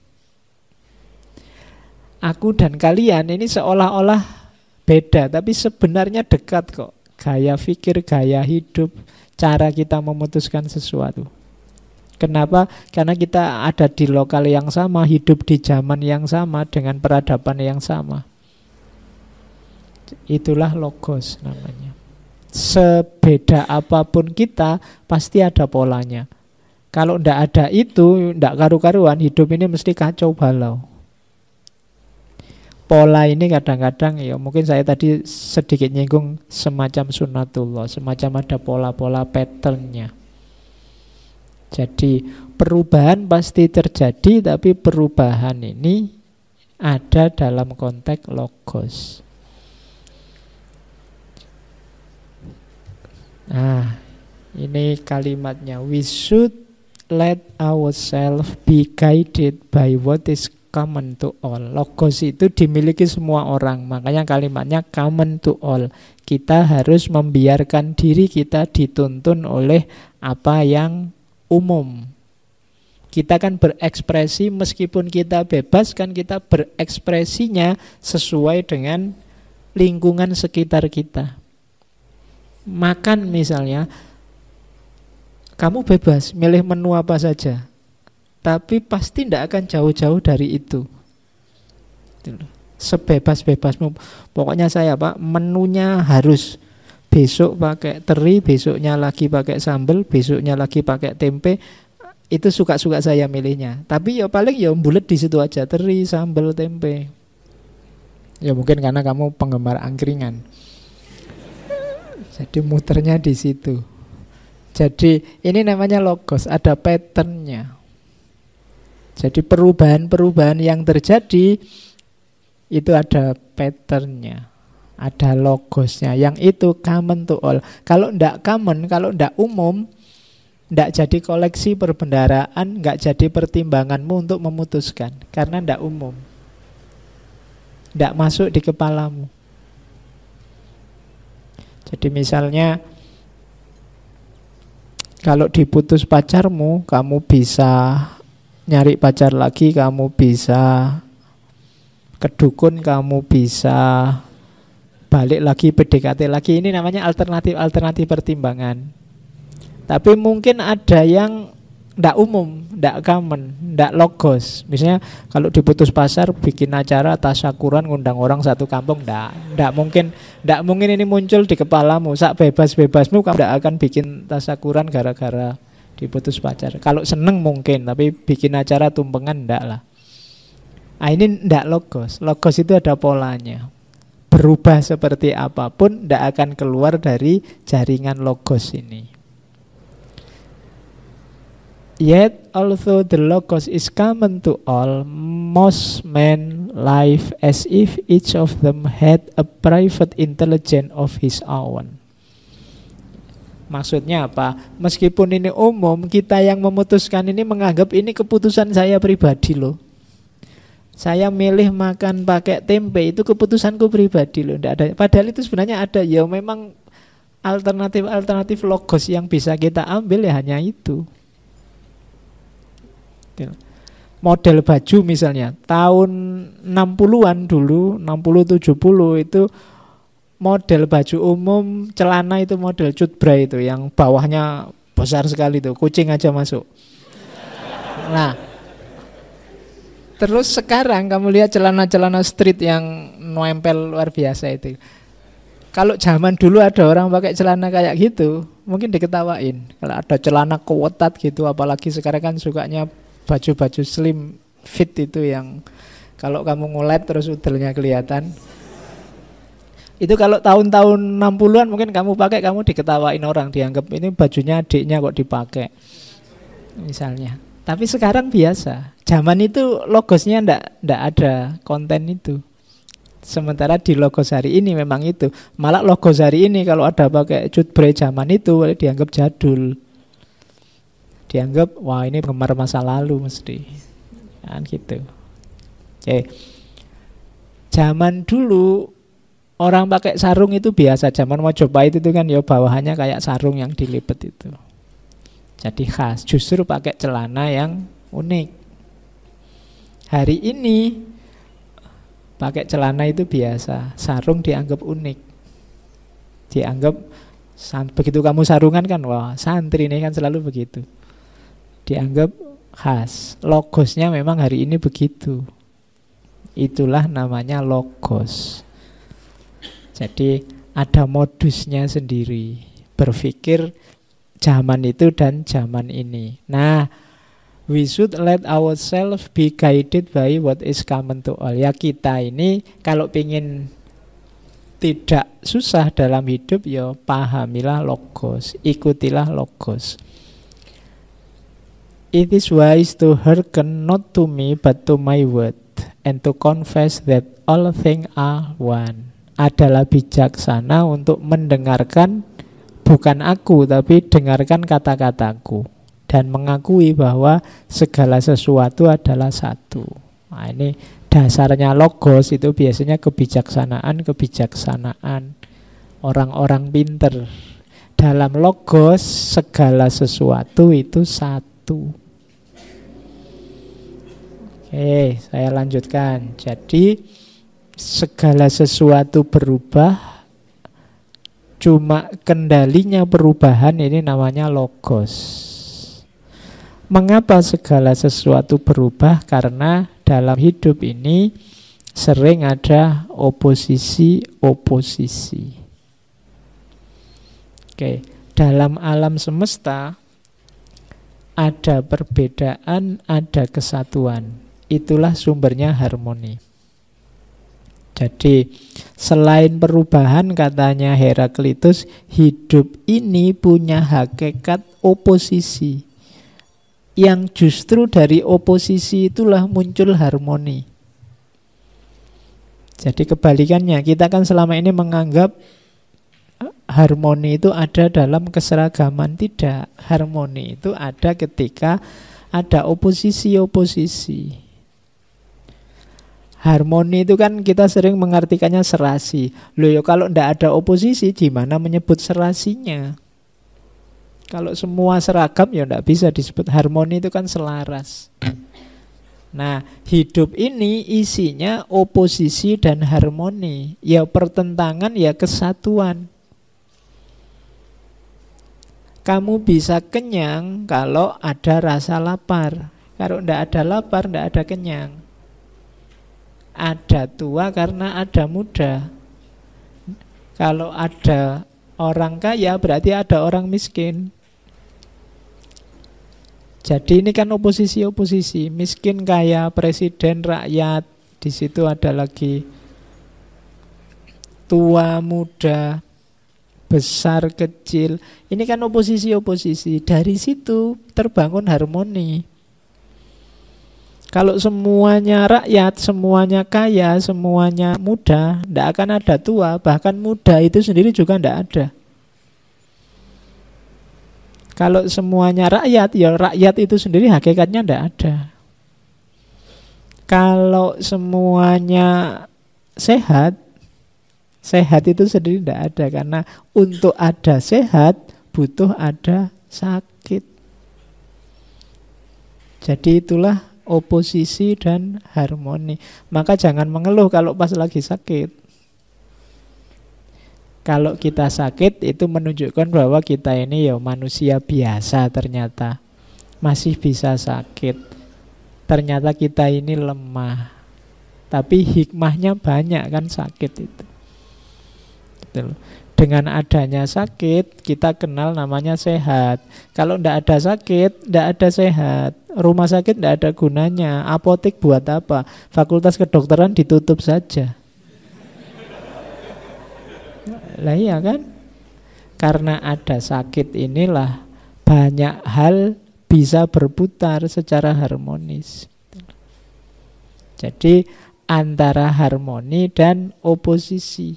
Aku dan kalian ini seolah-olah beda, tapi sebenarnya dekat kok. Gaya pikir, gaya hidup, cara kita memutuskan sesuatu. Kenapa? Karena kita ada di lokal yang sama, hidup di zaman yang sama, dengan peradaban yang sama. Itulah logos namanya. Sebeda apapun kita, pasti ada polanya. Kalau ndak ada itu, ndak karu-karuan, hidup ini mesti kacau balau. Pola ini kadang-kadang ya mungkin saya tadi sedikit nyinggung semacam sunnatullah, semacam ada pola-pola patternnya. Jadi perubahan pasti terjadi, tapi perubahan ini ada dalam konteks logos. Nah, ini kalimatnya. We should let ourselves be guided by what is common to all. Logos itu dimiliki semua orang. Makanya kalimatnya common to all. Kita harus membiarkan diri kita dituntun oleh apa yang umum. Kita kan berekspresi, meskipun kita bebas, kan kita berekspresinya sesuai dengan lingkungan sekitar kita. Makan misalnya, kamu bebas milih menu apa saja, tapi pasti tidak akan jauh-jauh dari itu. Sebebas-bebasmu. Pokoknya saya Pak, menunya harus besok pakai teri, besoknya lagi pakai sambal, besoknya lagi pakai tempe. Itu suka-suka saya milihnya. Tapi ya paling ya bulet di situ aja, teri, sambal, tempe. Ya mungkin karena kamu penggemar angkringan. Jadi muternya di situ. Jadi ini namanya logos, ada patternnya. Jadi perubahan-perubahan yang terjadi itu ada patternnya, ada logosnya, yang itu common to all. Kalau ndak common, kalau ndak umum, ndak jadi koleksi perbendaharaan, nggak jadi pertimbanganmu untuk memutuskan, karena ndak umum, ndak masuk di kepalamu. Jadi misalnya kalau diputus pacarmu, kamu bisa nyari pacar lagi, kamu bisa ke dukun, kamu bisa balik lagi, PDKT lagi. Ini namanya alternatif pertimbangan. Tapi mungkin ada yang ndak umum, ndak common, ndak logos. Misalnya kalau diputus pacar, bikin acara tasyakuran, ngundang orang satu kampung, ndak mungkin ini muncul di kepalamu. Sak bebas-bebasmu kamu ndak akan bikin tasyakuran gara-gara diputus pacar. Kalau seneng mungkin, tapi bikin acara tumpengan ndak lah. Nah, ini ndak logos. Logos itu ada polanya. Berubah seperti apapun ndak akan keluar dari jaringan logos ini. Yet, although the logos is common to all, most men live as if each of them had a private intelligence of his own. Maksudnya apa? Meskipun ini umum, kita yang memutuskan ini menganggap ini keputusan saya pribadi loh. Saya milih makan pakai tempe, itu keputusanku pribadi loh. Nggak ada. Padahal itu sebenarnya ada. Ya memang alternatif logos yang bisa kita ambil ya hanya itu. Model baju misalnya tahun 60-an dulu, 60-70 itu model baju umum, celana itu model cutbray itu yang bawahnya besar sekali tuh, kucing aja masuk. Nah, terus sekarang kamu lihat celana-celana street yang nempel luar biasa itu. Kalau zaman dulu ada orang pakai celana kayak gitu, mungkin diketawain. Kalau ada celana kewetat gitu, apalagi sekarang kan sukanya baju-baju slim fit itu yang kalau kamu ngulet terus udelnya kelihatan. Itu kalau tahun-tahun 60-an mungkin kamu pakai, kamu diketawain orang, dianggap ini bajunya adiknya kok dipakai misalnya. Tapi sekarang biasa. Zaman itu logosnya ndak ada konten itu. Sementara di logos hari ini memang itu. Malah logos hari ini kalau ada pakai cutbray zaman itu dianggap jadul. Dianggap, wah ini penggemar masa lalu mesti. Kan gitu. Oke. Zaman dulu orang pakai sarung itu biasa. Zaman Majapahit itu kan ya bawahannya kayak sarung yang dilipat itu. Jadi khas. Justru pakai celana yang unik. Hari ini pakai celana itu biasa. Sarung dianggap unik. Dianggap, begitu kamu sarungan kan, wah santri ini kan selalu begitu. Dianggap khas. Logosnya memang hari ini begitu. Itulah namanya logos. Jadi ada modusnya sendiri. Berpikir zaman itu dan zaman ini. Nah, we should let ourselves be guided by what is common to all. Ya kita ini kalau ingin tidak susah dalam hidup, ya pahamilah logos, ikutilah logos. It is wise to hearken not to me but to my word, and to confess that all things are one. Adalah bijaksana untuk mendengarkan bukan aku, tapi dengarkan kata-kataku, dan mengakui bahwa segala sesuatu adalah satu. Nah, ini dasarnya logos itu biasanya kebijaksanaan orang-orang pinter. Dalam logos segala sesuatu itu satu. Oke, saya lanjutkan. Jadi segala sesuatu berubah, cuma kendalinya perubahan ini namanya logos. Mengapa segala sesuatu berubah? Karena dalam hidup ini sering ada oposisi-oposisi. Oke, dalam alam semesta ada perbedaan, ada kesatuan. Itulah sumbernya harmoni. Jadi selain perubahan, katanya Heraklitus, hidup ini punya hakikat oposisi. yang justru dari oposisi itulah muncul harmoni. Jadi kebalikannya, kita kan selama ini menganggap harmoni itu ada dalam keseragaman. Tidak, harmoni itu ada ketika ada oposisi-oposisi. Harmoni itu kan kita sering mengartikannya serasi. Loh ya, kalau tidak ada oposisi, gimana menyebut serasinya? Kalau semua seragam ya tidak bisa disebut harmoni, itu kan selaras. Nah, hidup ini isinya oposisi dan harmoni. Ya pertentangan, ya kesatuan. Kamu bisa kenyang kalau ada rasa lapar. Kalau tidak ada lapar, tidak ada kenyang. Ada tua karena ada muda. Kalau ada orang kaya berarti ada orang miskin. Jadi ini kan oposisi-oposisi, miskin, kaya, presiden, rakyat. Di situ ada lagi tua, muda, besar, kecil. Ini kan oposisi-oposisi. Dari situ terbangun harmoni. Kalau semuanya rakyat, semuanya kaya, semuanya muda, tidak akan ada tua. Bahkan muda itu sendiri juga tidak ada. Kalau semuanya rakyat, ya rakyat itu sendiri hakikatnya tidak ada. Kalau semuanya sehat, sehat itu sendiri tidak ada. Karena untuk ada sehat, butuh ada sakit. Jadi itulah oposisi dan harmoni. Maka jangan mengeluh kalau pas lagi sakit. Kalau kita sakit itu menunjukkan bahwa kita ini ya manusia biasa ternyata. Masih bisa sakit. Ternyata kita ini lemah. Tapi hikmahnya banyak kan sakit itu. Gitu. Dengan adanya sakit kita kenal namanya sehat. Kalau tidak ada sakit, tidak ada sehat. Rumah sakit tidak ada gunanya. Apotek buat apa? Fakultas kedokteran ditutup saja. Lah iya kan? Karena ada sakit inilah banyak hal bisa berputar secara harmonis. Jadi antara harmoni dan oposisi.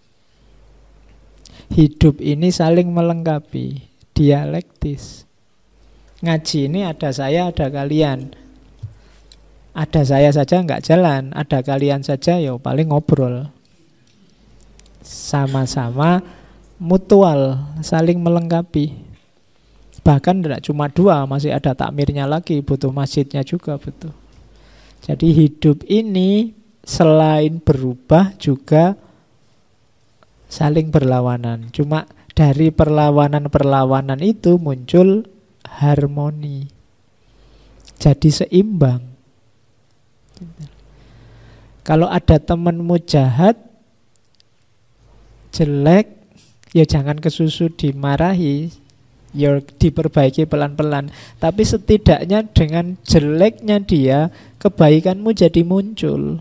Hidup ini saling melengkapi, dialektis. Ngaji ini ada saya, ada kalian. Ada saya saja nggak jalan, ada kalian saja ya paling ngobrol. Sama-sama mutual, saling melengkapi. Bahkan tidak cuma dua, masih ada takmirnya lagi, butuh masjidnya juga butuh. Jadi hidup ini selain berubah juga saling berlawanan. Cuma dari perlawanan-perlawanan itu muncul harmoni. Jadi seimbang. Kalau ada temanmu jahat, jelek, ya jangan kesusu dimarahi, ya diperbaiki pelan-pelan. Tapi setidaknya dengan jeleknya dia, kebaikanmu jadi muncul.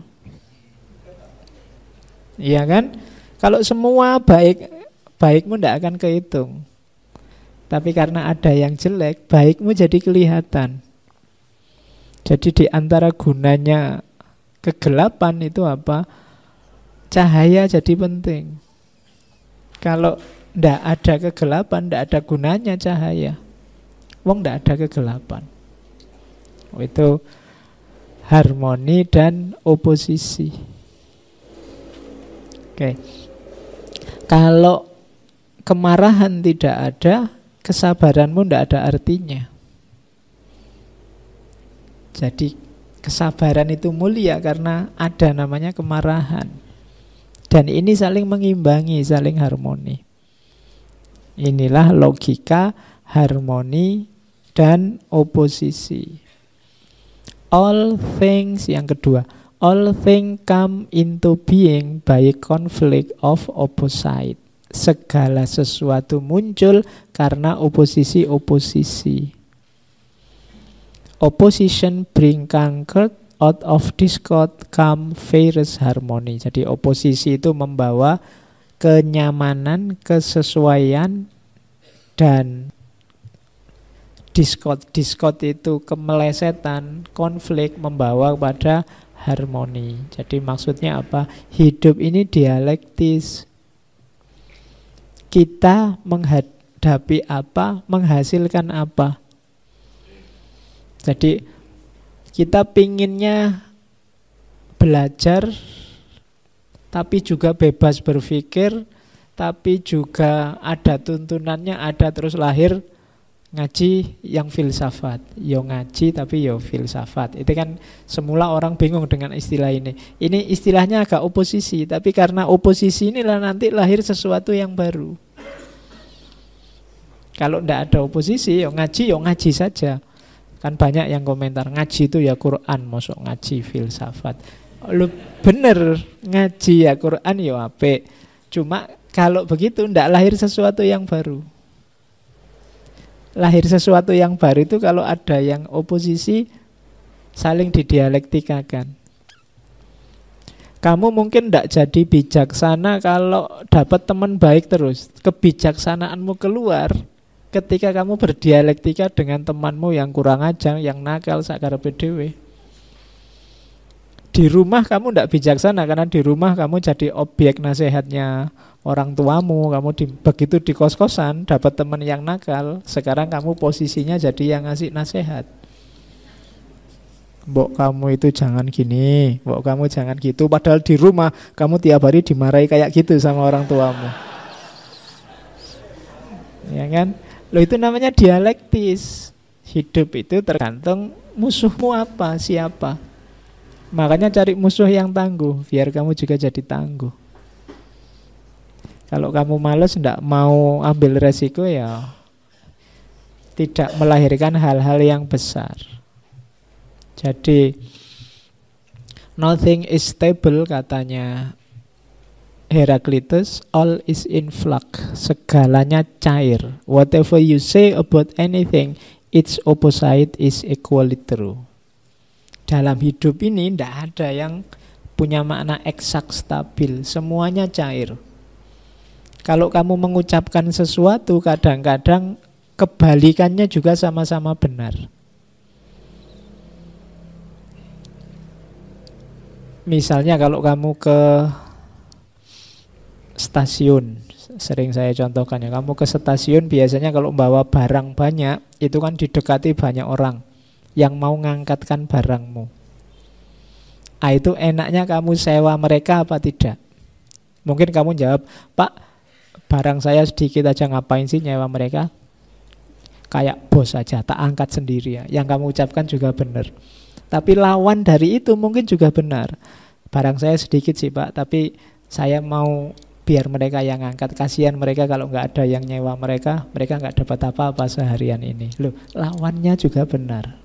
Iya kan? Kalau semua baik, baikmu tidak akan kehitung. Tapi karena ada yang jelek, baikmu jadi kelihatan. Jadi di antara gunanya kegelapan itu apa? Cahaya jadi penting. Kalau tidak ada kegelapan, tidak ada gunanya cahaya. Wong tidak ada kegelapan. Itu harmoni dan oposisi. Oke. Kalau kemarahan tidak ada, kesabaranmu tidak ada artinya. Jadi kesabaran itu mulia karena ada namanya kemarahan. Dan ini saling mengimbangi, saling harmoni. Inilah logika harmoni dan oposisi. All things, yang kedua, all things come into being by conflict of opposite. Segala sesuatu muncul karena oposisi-oposisi. Opposition bring concord, out of discord come various harmony. Jadi oposisi itu membawa kenyamanan, kesesuaian, dan Diskot itu kemelesetan, konflik membawa pada harmoni. Jadi maksudnya apa? Hidup ini dialektis. Kita menghadapi apa, menghasilkan apa. Jadi kita pinginnya belajar, tapi juga bebas berpikir, tapi juga ada tuntunannya, ada terus lahir ngaji yang filsafat. Yo ngaji tapi yo filsafat. Itu kan semula orang bingung dengan istilah ini. Ini istilahnya agak oposisi, tapi karena oposisi inilah nanti lahir sesuatu yang baru. Kalau ndak ada oposisi, yo ngaji saja. Kan banyak yang komentar, ngaji itu ya Quran, mosok ngaji filsafat. Lu bener, ngaji ya Quran ya apik. Cuma kalau begitu ndak lahir sesuatu yang baru. Lahir sesuatu yang baru itu kalau ada yang oposisi, saling didialektikakan. Kamu mungkin tidak jadi bijaksana kalau dapat teman baik terus. Kebijaksanaanmu keluar ketika kamu berdialektika dengan temanmu yang kurang ajar, yang nakal, sakarepe dhewe. Di rumah kamu tidak bijaksana karena di rumah kamu jadi objek nasihatnya orang tuamu. Kamu begitu di kos-kosan dapat teman yang nakal, sekarang kamu posisinya jadi yang ngasih nasihat. Mbok kamu itu jangan gini, mbok kamu jangan gitu. Padahal di rumah kamu tiap hari dimarahi kayak gitu sama orang tuamu. Ya kan? Loh, itu namanya dialektis. Hidup itu tergantung musuhmu apa, siapa. Makanya cari musuh yang tangguh, biar kamu juga jadi tangguh. Kalau kamu malas, tidak mau ambil resiko, ya tidak melahirkan hal-hal yang besar. Jadi nothing is stable, katanya Heraclitus. All is in flux. Segalanya cair. Whatever you say about anything, its opposite is equally true. Dalam hidup ini tidak ada yang punya makna eksak stabil. Semuanya cair. Kalau kamu mengucapkan sesuatu, kadang-kadang kebalikannya juga sama-sama benar. Misalnya kalau kamu ke stasiun, sering saya contohkan ya, kamu ke stasiun biasanya kalau bawa barang banyak, itu kan didekati banyak orang yang mau ngangkatkan barangmu. Itu enaknya kamu sewa mereka apa tidak? Mungkin kamu jawab, Pak, barang saya sedikit aja, ngapain sih nyewa mereka? Kayak bos aja, tak angkat sendiri ya. Yang kamu ucapkan juga benar. Tapi lawan dari itu mungkin juga benar. Barang saya sedikit sih Pak, tapi saya mau biar mereka yang angkat. Kasihan mereka kalau nggak ada yang nyewa mereka nggak dapat apa-apa seharian ini. Loh, lawannya juga benar.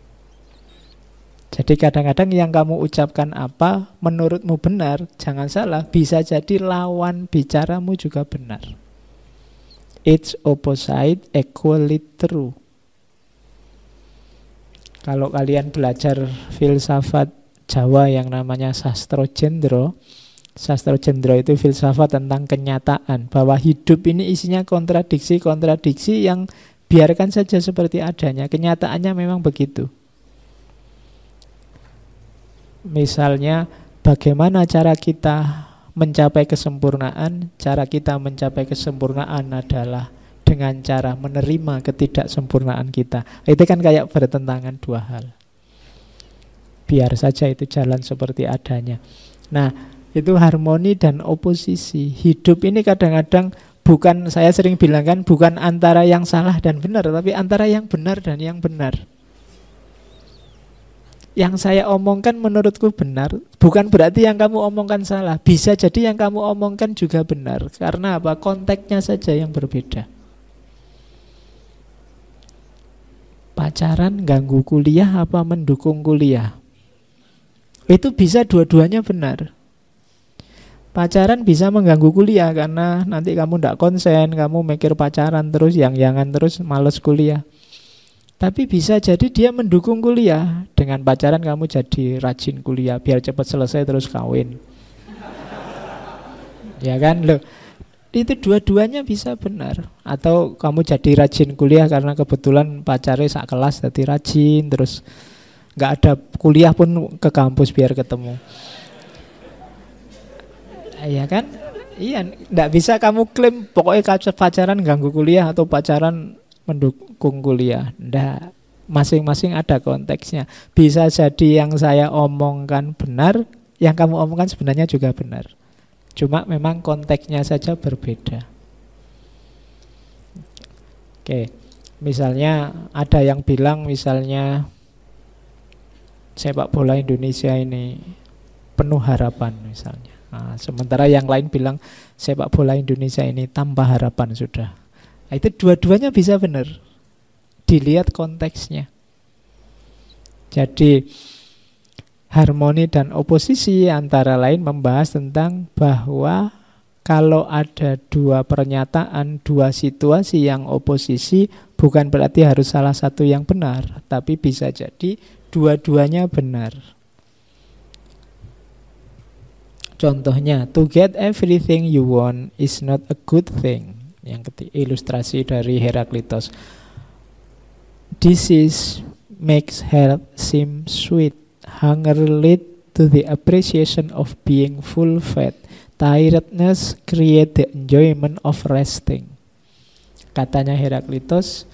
Jadi kadang-kadang yang kamu ucapkan apa menurutmu benar, jangan salah, bisa jadi lawan bicaramu juga benar. Its opposite equally true. Kalau kalian belajar filsafat Jawa yang namanya Sastro Jendro itu filsafat tentang kenyataan, bahwa hidup ini isinya kontradiksi-kontradiksi yang biarkan saja seperti adanya. Kenyataannya memang begitu. Misalnya, bagaimana cara kita mencapai kesempurnaan? Cara kita mencapai kesempurnaan adalah dengan cara menerima ketidaksempurnaan kita. Itu kan kayak bertentangan dua hal. Biar saja itu jalan seperti adanya. Nah, itu harmoni dan oposisi. Hidup ini kadang-kadang bukan, saya sering bilang kan, bukan antara yang salah dan benar, tapi antara yang benar dan yang benar. Yang saya omongkan menurutku benar, bukan berarti yang kamu omongkan salah. Bisa jadi yang kamu omongkan juga benar. Karena apa? Konteksnya saja yang berbeda. Pacaran ganggu kuliah apa mendukung kuliah? Itu bisa dua-duanya benar. Pacaran bisa mengganggu kuliah karena nanti kamu tidak konsen, kamu mikir pacaran terus, yang-yangan terus, males kuliah. Tapi bisa jadi dia mendukung kuliah. Dengan pacaran kamu jadi rajin kuliah, biar cepat selesai terus kawin. Ya kan, loh. Itu dua-duanya bisa benar. Atau kamu jadi rajin kuliah karena kebetulan pacarnya sak kelas jadi rajin, terus nggak ada kuliah pun ke kampus biar ketemu. Iya kan? Iya, nggak bisa kamu klaim pokoknya pacaran ganggu kuliah atau pacaran mendukung kuliah. Nggak. Masing-masing ada konteksnya. Bisa jadi yang saya omongkan benar, yang kamu omongkan sebenarnya juga benar. Cuma memang konteksnya saja berbeda. Oke, misalnya ada yang bilang misalnya sepak bola Indonesia ini penuh harapan misalnya. Nah, sementara yang lain bilang sepak bola Indonesia ini tanpa harapan sudah. Nah, itu dua-duanya bisa benar. Dilihat konteksnya. Jadi harmoni dan oposisi antara lain membahas tentang bahwa kalau ada dua pernyataan, dua situasi yang oposisi, bukan berarti harus salah satu yang benar, tapi bisa jadi dua-duanya benar. Contohnya, to get everything you want is not a good thing. Yang ketiga, ilustrasi dari Heraklitos. Disease makes health seem sweet. Hunger lead to the appreciation of being full-fed. Tiredness create the enjoyment of resting. Katanya Heraklitos,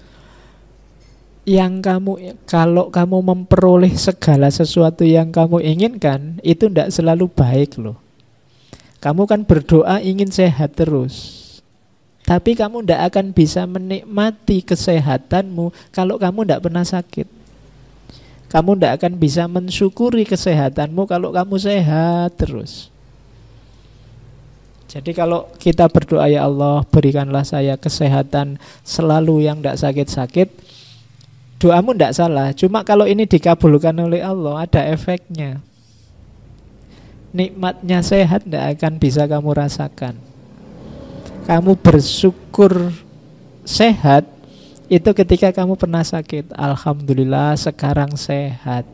kalau kamu memperoleh segala sesuatu yang kamu inginkan, itu tidak selalu baik loh. Kamu kan berdoa ingin sehat terus, tapi kamu tidak akan bisa menikmati kesehatanmu kalau kamu tidak pernah sakit. Kamu tidak akan bisa mensyukuri kesehatanmu kalau kamu sehat terus. Jadi kalau kita berdoa, ya Allah berikanlah saya kesehatan selalu yang tidak sakit-sakit, doamu tidak salah. Cuma kalau ini dikabulkan oleh Allah, ada efeknya. Nikmatnya sehat tidak akan bisa kamu rasakan. Kamu bersyukur sehat itu ketika kamu pernah sakit. Alhamdulillah sekarang sehat.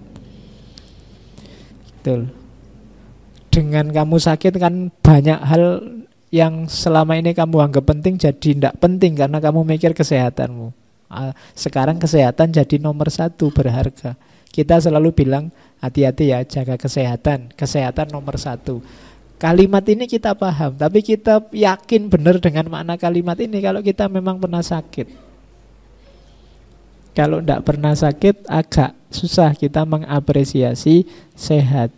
Betul. Dengan kamu sakit kan banyak hal yang selama ini kamu anggap penting jadi tidak penting karena kamu mikir kesehatanmu. Sekarang kesehatan jadi nomor satu, berharga. Kita selalu bilang hati-hati ya, jaga kesehatan. Kesehatan nomor satu. Kalimat ini kita paham, tapi kita yakin benar dengan makna kalimat ini kalau kita memang pernah sakit. Kalau tidak pernah sakit, agak susah kita mengapresiasi sehat.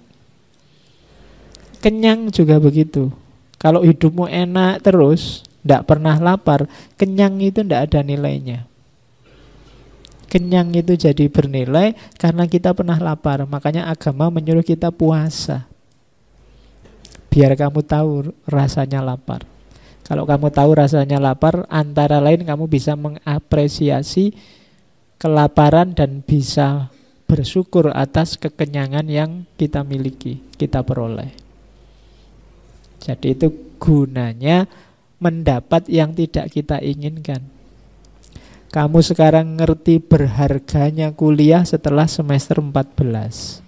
Kenyang juga begitu. Kalau hidupmu enak terus, tidak pernah lapar, kenyang itu tidak ada nilainya. Kenyang itu jadi bernilai karena kita pernah lapar. Makanya agama menyuruh kita puasa, biar kamu tahu rasanya lapar. Kalau kamu tahu rasanya lapar, antara lain kamu bisa mengapresiasi kelaparan dan bisa bersyukur atas kekenyangan yang kita miliki, kita peroleh. Jadi itu gunanya mendapat yang tidak kita inginkan. Kamu sekarang ngerti berharganya kuliah setelah semester 14.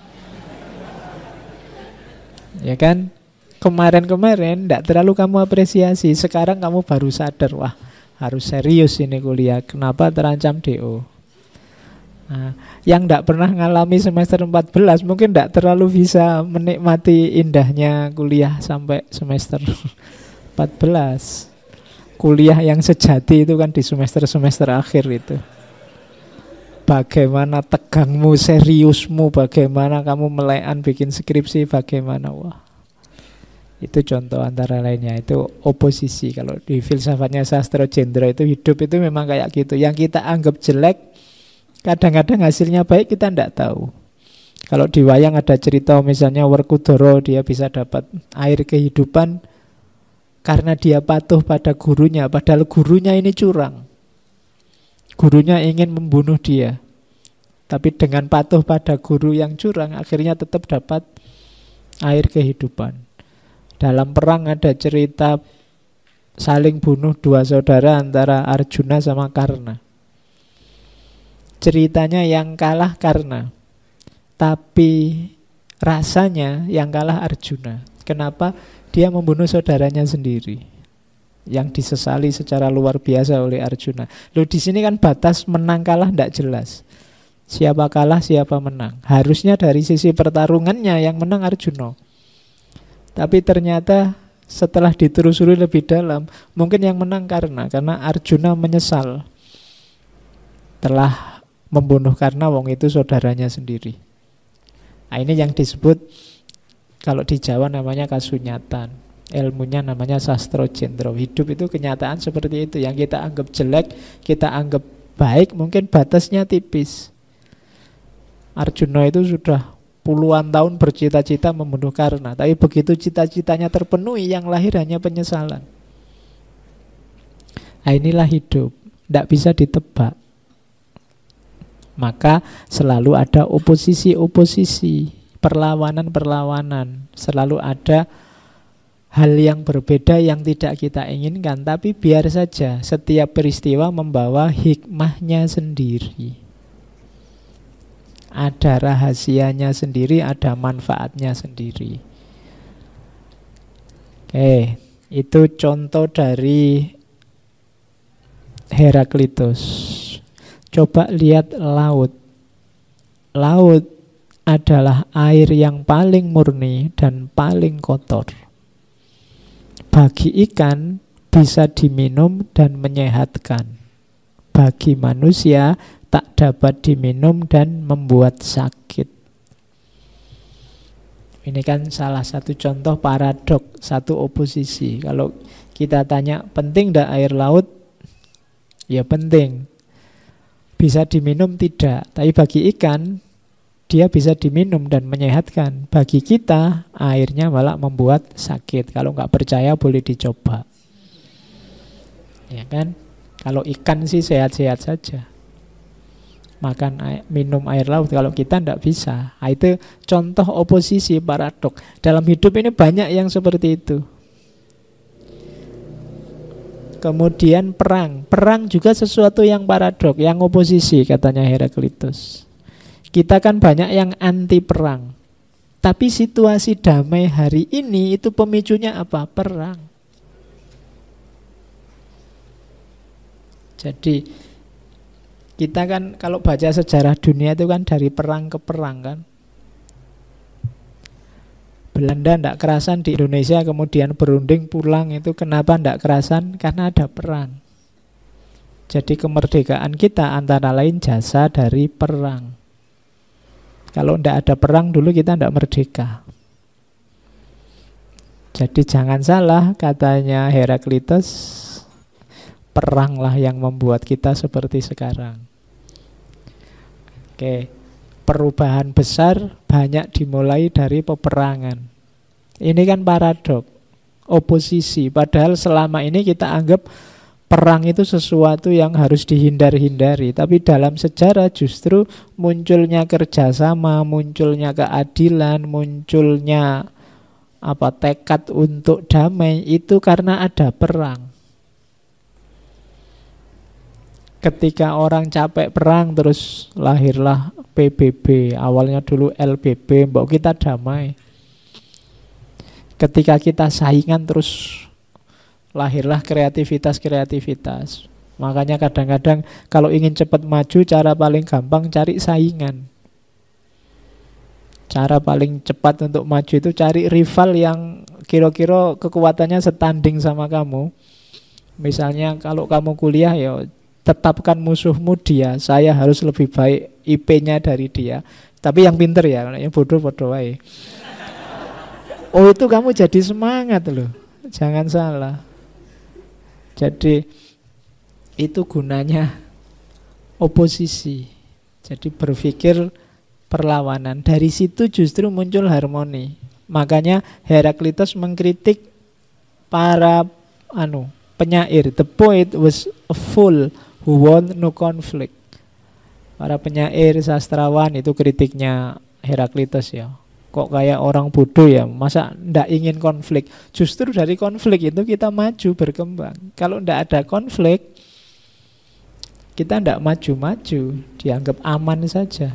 Ya kan? Kemarin-kemarin tidak terlalu kamu apresiasi. Sekarang kamu baru sadar, wah harus serius ini kuliah. Kenapa terancam DO? Nah, yang tidak pernah ngalami semester 14 mungkin tidak terlalu bisa menikmati indahnya kuliah sampai semester 14. Kuliah yang sejati itu kan di semester-semester akhir itu. Bagaimana tegangmu, seriusmu, bagaimana kamu melekan bikin skripsi, bagaimana, wah. Itu contoh antara lainnya, itu oposisi. Kalau di filsafatnya Sastro Jendra itu hidup itu memang kayak gitu. Yang kita anggap jelek, kadang-kadang hasilnya baik kita tidak tahu. Kalau di wayang ada cerita misalnya Werkudara, dia bisa dapat air kehidupan karena dia patuh pada gurunya, padahal gurunya ini curang. Gurunya ingin membunuh dia, tapi dengan patuh pada guru yang curang, akhirnya tetap dapat air kehidupan. Dalam perang ada cerita saling bunuh dua saudara antara Arjuna sama Karna. Ceritanya yang kalah Karna, tapi rasanya yang kalah Arjuna. Kenapa? Dia membunuh saudaranya sendiri. yang disesali secara luar biasa oleh Arjuna. Loh, di sini kan batas menang kalah tidak jelas. Siapa kalah, siapa menang. Harusnya dari sisi pertarungannya yang menang Arjuna. Tapi ternyata setelah ditelusuri lebih dalam, mungkin yang menang karena Arjuna menyesal telah membunuh Karna, wong itu saudaranya sendiri. Nah, ini yang disebut kalau di Jawa namanya kasunyatan. Ilmunya namanya sastro jendro. Hidup itu kenyataan seperti itu. Yang kita anggap jelek, kita anggap baik, mungkin batasnya tipis. Arjuna itu sudah puluhan tahun bercita-cita membunuh Karna, tapi begitu cita-citanya terpenuhi, yang lahir hanya penyesalan. Nah, inilah hidup, tidak bisa ditebak. Maka selalu ada oposisi-oposisi, perlawanan-perlawanan. Selalu ada hal yang berbeda yang tidak kita inginkan. Tapi biar saja, setiap peristiwa membawa hikmahnya sendiri. Ada rahasianya sendiri, ada manfaatnya sendiri. Oke, itu contoh dari Heraklitus. Coba lihat laut. Laut adalah air yang paling murni dan paling kotor. Bagi ikan bisa diminum dan menyehatkan. Bagi manusia tak dapat diminum dan membuat sakit. Ini kan salah satu contoh paradok, satu oposisi. Kalau kita tanya penting tidak air laut? Ya penting. Bisa diminum tidak, tapi bagi ikan dia bisa diminum dan menyehatkan. Bagi kita airnya malah membuat sakit. Kalau nggak percaya boleh dicoba. Ya kan? Kalau ikan sih sehat-sehat saja. Minum air laut, kalau kita tidak bisa. Nah, itu contoh oposisi, paradok. Dalam hidup ini banyak yang seperti itu. Kemudian perang. Perang juga sesuatu yang paradok, yang oposisi, katanya Heraklitus. Kita kan banyak yang anti perang. Tapi situasi damai hari ini itu pemicunya apa? Perang. Jadi kita kan kalau baca sejarah dunia itu kan dari perang ke perang kan. Belanda tidak kerasan di Indonesia, kemudian berunding pulang, itu kenapa tidak kerasan? Karena ada perang. Jadi kemerdekaan kita antara lain jasa dari perang. Kalau tidak ada perang dulu kita tidak merdeka. Jadi jangan salah, katanya Heraklitus, peranglah yang membuat kita seperti sekarang. Oke, perubahan besar banyak dimulai dari peperangan. Ini kan paradok, oposisi. Padahal selama ini kita anggap perang itu sesuatu yang harus dihindar-hindari. Tapi dalam sejarah justru munculnya kerjasama, munculnya keadilan, munculnya tekad untuk damai itu karena ada perang. Ketika orang capek perang terus lahirlah PBB, awalnya dulu LBB, mbok kita damai. Ketika kita saingan terus lahirlah kreativitas. Makanya kadang-kadang kalau ingin cepat maju, cara paling gampang cari saingan. Cara paling cepat untuk maju itu cari rival yang kira-kira kekuatannya setanding sama kamu. Misalnya kalau kamu kuliah, ya tetapkan musuhmu dia. Saya harus lebih baik IP-nya dari dia. Tapi yang pinter ya, yang bodoh-bodoh aja. Oh, itu kamu jadi semangat loh. Jangan salah. Jadi itu gunanya oposisi. Jadi berpikir perlawanan. Dari situ justru muncul harmoni. Makanya Heraklitus mengkritik para penyair. The poet was a fool who want no conflict. Para penyair, sastrawan, itu kritiknya Heraklitus ya. Kok kayak orang bodoh ya, masa ndak ingin konflik. Justru dari konflik itu kita maju, berkembang. Kalau ndak ada konflik, kita ndak maju-maju. Dianggap aman saja,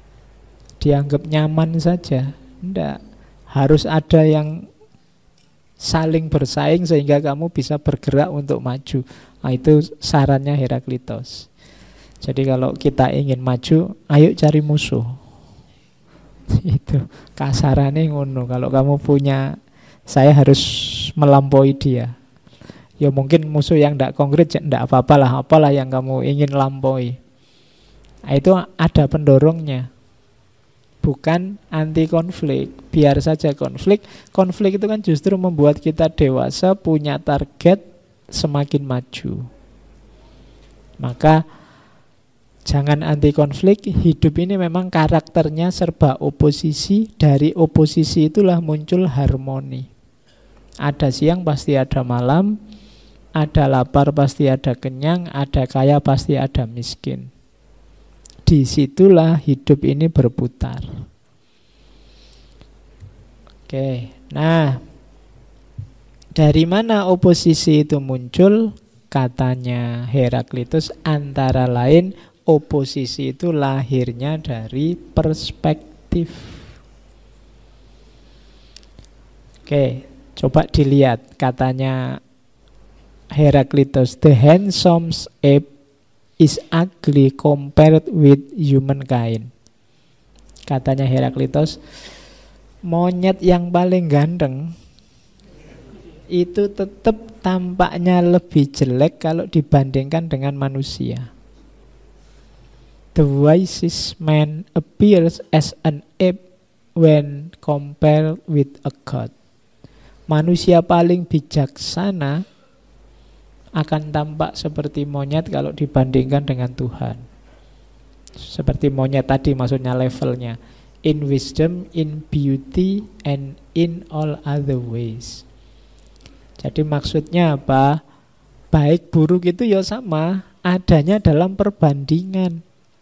dianggap nyaman saja. Ndak, harus ada yang saling bersaing sehingga kamu bisa bergerak untuk maju. Nah, itu sarannya Heraklitos. Jadi kalau kita ingin maju, ayo cari musuh. Itu kasarannya ngono. Kalau kamu punya, saya harus melampaui dia. Ya mungkin musuh yang tidak konkret, tidak apa-apalah, apalah yang kamu ingin lampaui. Nah, itu ada pendorongnya. Bukan anti konflik, biar saja konflik. Konflik itu kan justru membuat kita dewasa, punya target, semakin maju. Maka jangan anti konflik. Hidup ini memang karakternya serba oposisi. Dari oposisi itulah muncul harmoni. Ada siang pasti ada malam, ada lapar pasti ada kenyang, ada kaya pasti ada miskin. Disitulah hidup ini berputar. Oke, nah dari mana oposisi itu muncul? Katanya Heraklitus antara lain oposisi itu lahirnya dari perspektif. Oke, coba dilihat katanya Heraklitus, the handsome ape is ugly compared with humankind. Katanya Heraklitus, monyet yang paling ganteng itu tetap tampaknya lebih jelek kalau dibandingkan dengan manusia. The wisest man appears as an ape when compared with a god. Manusia paling bijaksana akan tampak seperti monyet kalau dibandingkan dengan Tuhan. Seperti monyet tadi maksudnya levelnya. In wisdom, in beauty, and in all other ways. Jadi maksudnya apa? Baik buruk itu ya sama, adanya dalam perbandingan.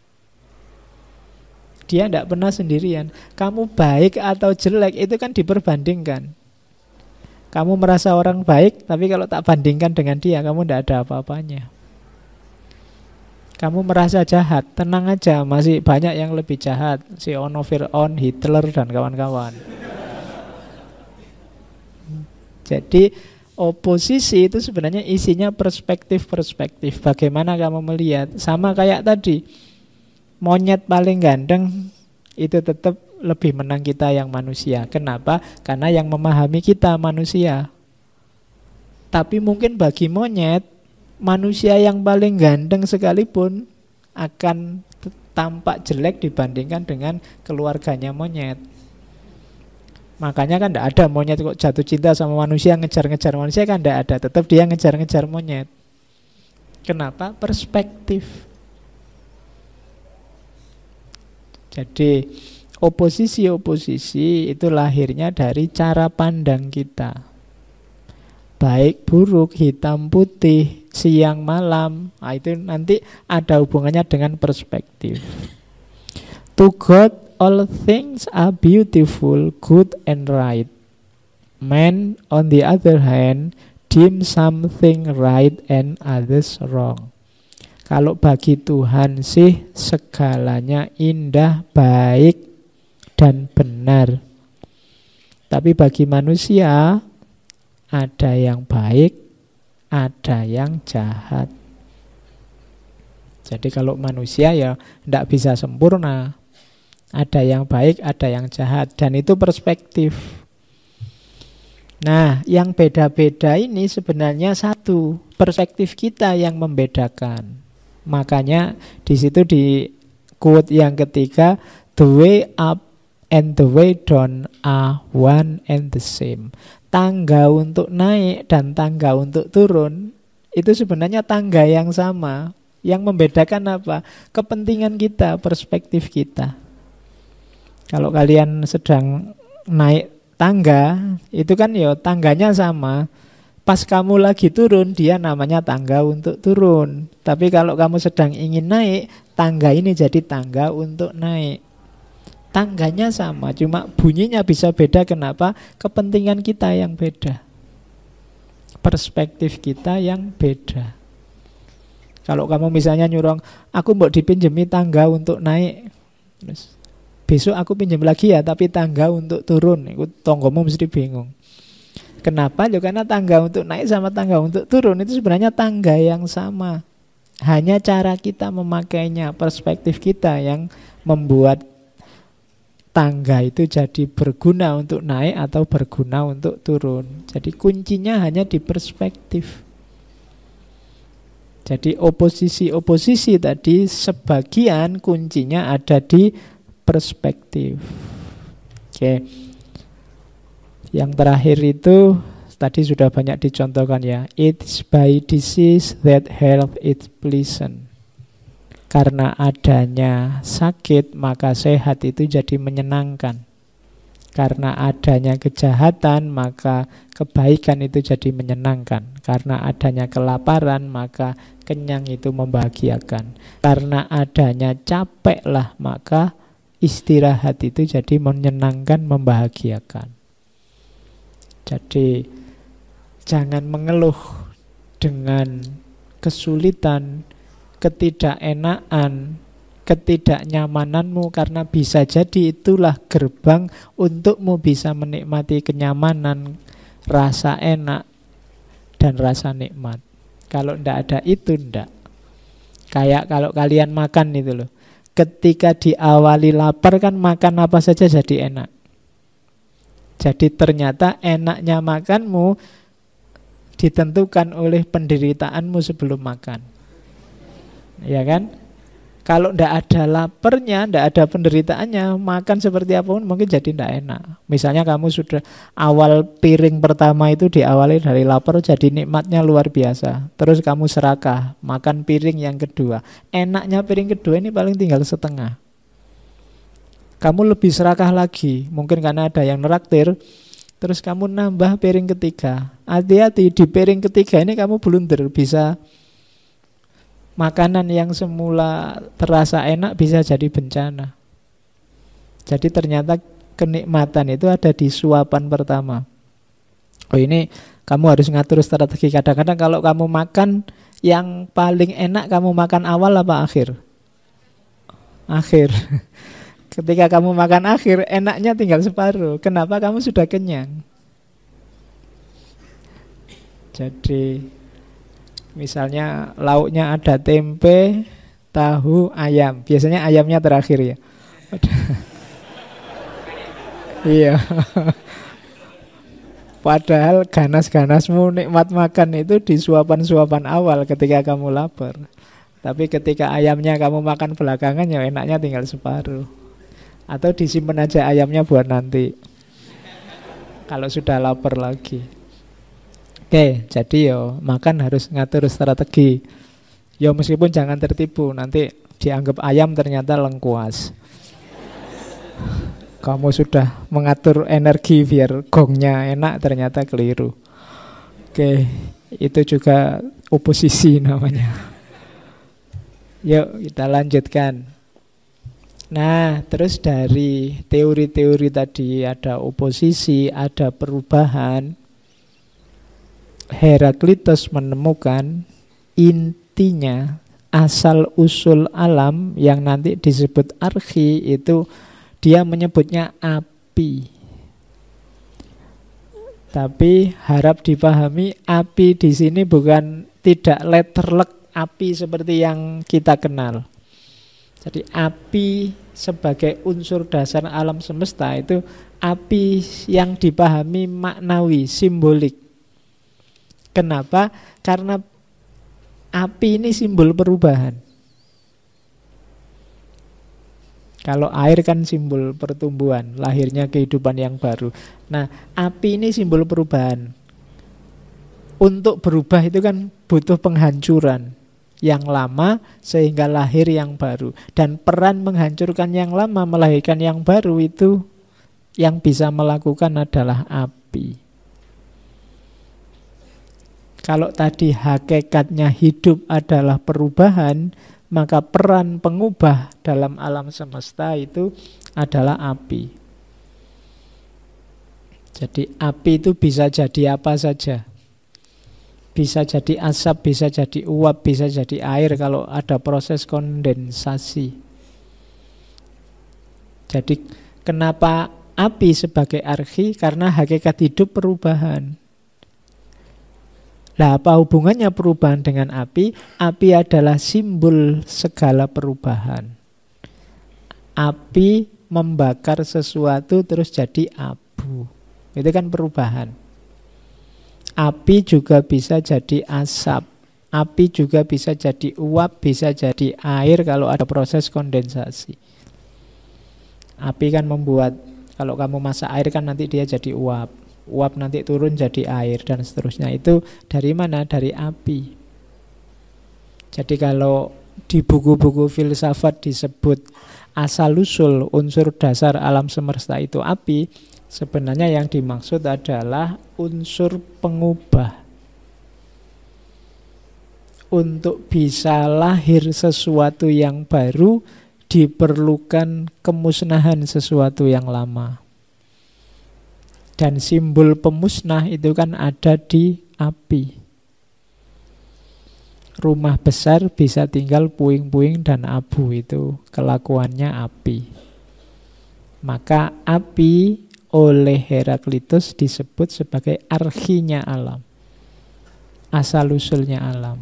Dia tidak pernah sendirian. Kamu baik atau jelek itu kan diperbandingkan. Kamu merasa orang baik, tapi kalau tak bandingkan dengan dia, kamu tidak ada apa-apanya. Kamu merasa jahat, tenang aja, masih banyak yang lebih jahat. Si Ono, Fir'aun, Hitler, dan kawan-kawan. Jadi oposisi itu sebenarnya isinya perspektif-perspektif. Bagaimana kamu melihat? Sama kayak tadi, monyet paling ganteng itu tetap lebih menang kita yang manusia. Kenapa? Karena yang memahami kita manusia. Tapi mungkin bagi monyet, manusia yang paling ganteng sekalipun akan tampak jelek dibandingkan dengan keluarganya monyet. Makanya kan tidak ada monyet kok jatuh cinta sama manusia, ngejar-ngejar manusia, kan tidak ada. Tetap dia ngejar-ngejar monyet. Kenapa? Perspektif. Jadi oposisi-oposisi itu lahirnya dari cara pandang kita. Baik, buruk, hitam, putih, siang, malam. Nah, itu nanti ada hubungannya dengan perspektif. To God, all things are beautiful, good, and right. Man, on the other hand, deem something right and others wrong. Kalau bagi Tuhan sih segalanya indah, baik, dan benar. Tapi bagi manusia ada yang baik, ada yang jahat. Jadi kalau manusia ya tidak bisa sempurna. Ada yang baik, ada yang jahat. Dan itu perspektif. Nah, yang beda-beda ini sebenarnya satu. Perspektif kita yang membedakan. Makanya di situ di quote yang ketiga, the way up and the way down are one and the same. Tangga untuk naik dan tangga untuk turun itu sebenarnya tangga yang sama. Yang membedakan apa? Kepentingan kita, perspektif kita. Kalau kalian sedang naik tangga, itu kan ya tangganya sama. Pas kamu lagi turun, dia namanya tangga untuk turun. Tapi kalau kamu sedang ingin naik, tangga ini jadi tangga untuk naik. Tangganya sama, cuma bunyinya bisa beda. Kenapa? Kepentingan kita yang beda. Perspektif kita yang beda. Kalau kamu misalnya nyuruh, aku mau dipinjemi tangga untuk naik. Terus, besok aku pinjam lagi ya, tapi tangga untuk turun. Itu tonggomu mesti bingung. Kenapa? Ya karena tangga untuk naik sama tangga untuk turun itu sebenarnya tangga yang sama. Hanya cara kita memakainya, perspektif kita yang membuat tangga itu jadi berguna untuk naik atau berguna untuk turun. Jadi kuncinya hanya di perspektif. Jadi oposisi-oposisi tadi sebagian kuncinya ada di perspektif. Oke. Yang terakhir itu tadi sudah banyak dicontohkan ya. It's by disease that health is pleasant. Karena adanya sakit maka sehat itu jadi menyenangkan. Karena adanya kejahatan maka kebaikan itu jadi menyenangkan. Karena adanya kelaparan maka kenyang itu membahagiakan. Karena adanya capek lah maka istirahat itu jadi menyenangkan, membahagiakan. Jadi jangan mengeluh dengan kesulitan, ketidakenaan, ketidaknyamananmu, karena bisa jadi itulah gerbang untukmu bisa menikmati kenyamanan, rasa enak, dan rasa nikmat. Kalau ndak ada itu ndak. Kayak kalau kalian makan itu loh. Ketika diawali lapar kan makan apa saja jadi enak. Jadi ternyata enaknya makanmu ditentukan oleh penderitaanmu sebelum makan. Ya kan? Kalau ndak ada laparnya, ndak ada penderitaannya, makan seperti apapun mungkin jadi ndak enak. Misalnya kamu sudah awal piring pertama itu diawali dari lapar, jadi nikmatnya luar biasa. Terus kamu serakah, makan piring yang kedua. Enaknya piring kedua ini paling tinggal setengah. Kamu lebih serakah lagi, mungkin karena ada yang neraktir. Terus kamu nambah piring ketiga. Hati-hati, di piring ketiga ini kamu blunder, bisa makanan yang semula terasa enak bisa jadi bencana. Jadi ternyata kenikmatan itu ada di suapan pertama. Oh ini kamu harus ngatur strategi. Kadang-kadang kalau kamu makan yang paling enak, kamu makan awal apa akhir? Akhir. Ketika kamu makan akhir, enaknya tinggal separuh. Kenapa? Kamu sudah kenyang. Jadi misalnya lauknya ada tempe, tahu, ayam. Biasanya ayamnya terakhir ya. Iya. Padahal ganas-ganasmu nikmat makan itu di suapan-suapan awal ketika kamu lapar. Tapi ketika ayamnya kamu makan belakangan, ya enaknya tinggal separuh. Atau disimpan aja ayamnya buat nanti kalau sudah lapar lagi. Oke, jadi yo makan harus ngatur strategi. Yo meskipun jangan tertipu, nanti dianggap ayam ternyata lengkuas. Kamu sudah mengatur energi biar gongnya enak, ternyata keliru. Oke, itu juga oposisi namanya. Yuk kita lanjutkan. Nah, terus dari teori-teori tadi ada oposisi, ada perubahan. Heraklitus menemukan intinya asal-usul alam yang nanti disebut archi itu dia menyebutnya api. Tapi harap dipahami api di sini bukan tidak letterlek api seperti yang kita kenal. Jadi api sebagai unsur dasar alam semesta itu api yang dipahami maknawi, simbolik. Kenapa? Karena api ini simbol perubahan. Kalau air kan simbol pertumbuhan, lahirnya kehidupan yang baru. Nah, api ini simbol perubahan. Untuk berubah itu kan butuh penghancuran yang lama sehingga lahir yang baru. Dan peran menghancurkan yang lama melahirkan yang baru itu yang bisa melakukan adalah api. Kalau tadi hakikatnya hidup adalah perubahan, maka peran pengubah dalam alam semesta itu adalah api. Jadi api itu bisa jadi apa saja. Bisa jadi asap, bisa jadi uap, bisa jadi air kalau ada proses kondensasi. Jadi kenapa api sebagai archi? Karena hakikat hidup perubahan. Lah apa hubungannya perubahan dengan api? Api adalah simbol segala perubahan. Api membakar sesuatu terus jadi abu. Itu kan perubahan. Api juga bisa jadi asap. Api juga bisa jadi uap, bisa jadi air kalau ada proses kondensasi. Api kan membuat, kalau kamu masak air kan nanti dia jadi uap. Uap nanti turun jadi air dan seterusnya. Itu dari mana? Dari api. Jadi kalau di buku-buku filsafat disebut asal-usul unsur dasar alam semesta itu api, sebenarnya yang dimaksud adalah unsur pengubah. Untuk bisa lahir sesuatu yang baru, diperlukan kemusnahan sesuatu yang lama. Dan simbol pemusnah itu kan ada di api. Rumah besar bisa tinggal puing-puing dan abu, itu kelakuannya api. Maka api oleh Heraklitus disebut sebagai archinya alam, asal-usulnya alam.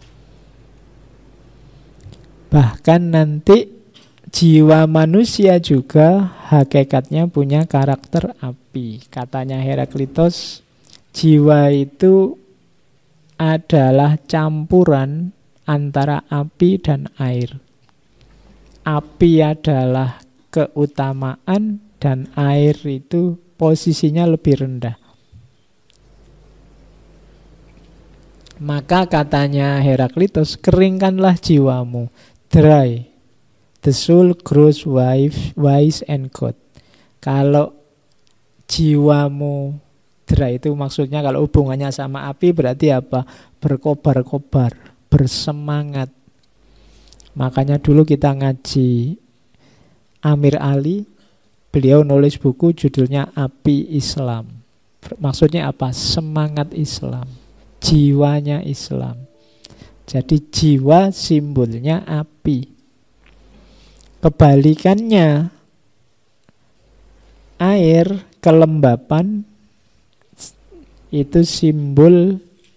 Bahkan nanti jiwa manusia juga hakikatnya punya karakter api. Katanya Heraklitus, jiwa itu adalah campuran antara api dan air. Api adalah keutamaan dan air itu posisinya lebih rendah. Maka katanya Heraklitus, keringkanlah jiwamu, dry. The soul grows wise and good. Kalau jiwamu dry itu maksudnya kalau hubungannya sama api berarti apa? Berkobar-kobar, bersemangat. Makanya dulu kita ngaji Amir Ali, beliau nulis buku judulnya Api Islam. Maksudnya apa? Semangat Islam, jiwanya Islam. Jadi jiwa simbolnya api. Kebalikannya, air, kelembapan, itu simbol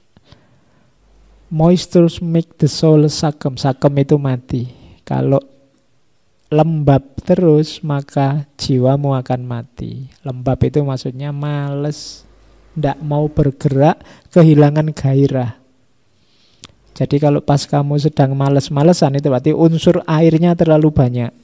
moisture make the soul succumb. Succumb itu mati. Kalau lembab terus, maka jiwamu akan mati. Lembab itu maksudnya males, tidak mau bergerak, kehilangan gairah. Jadi kalau pas kamu sedang males-malesan itu berarti unsur airnya terlalu banyak.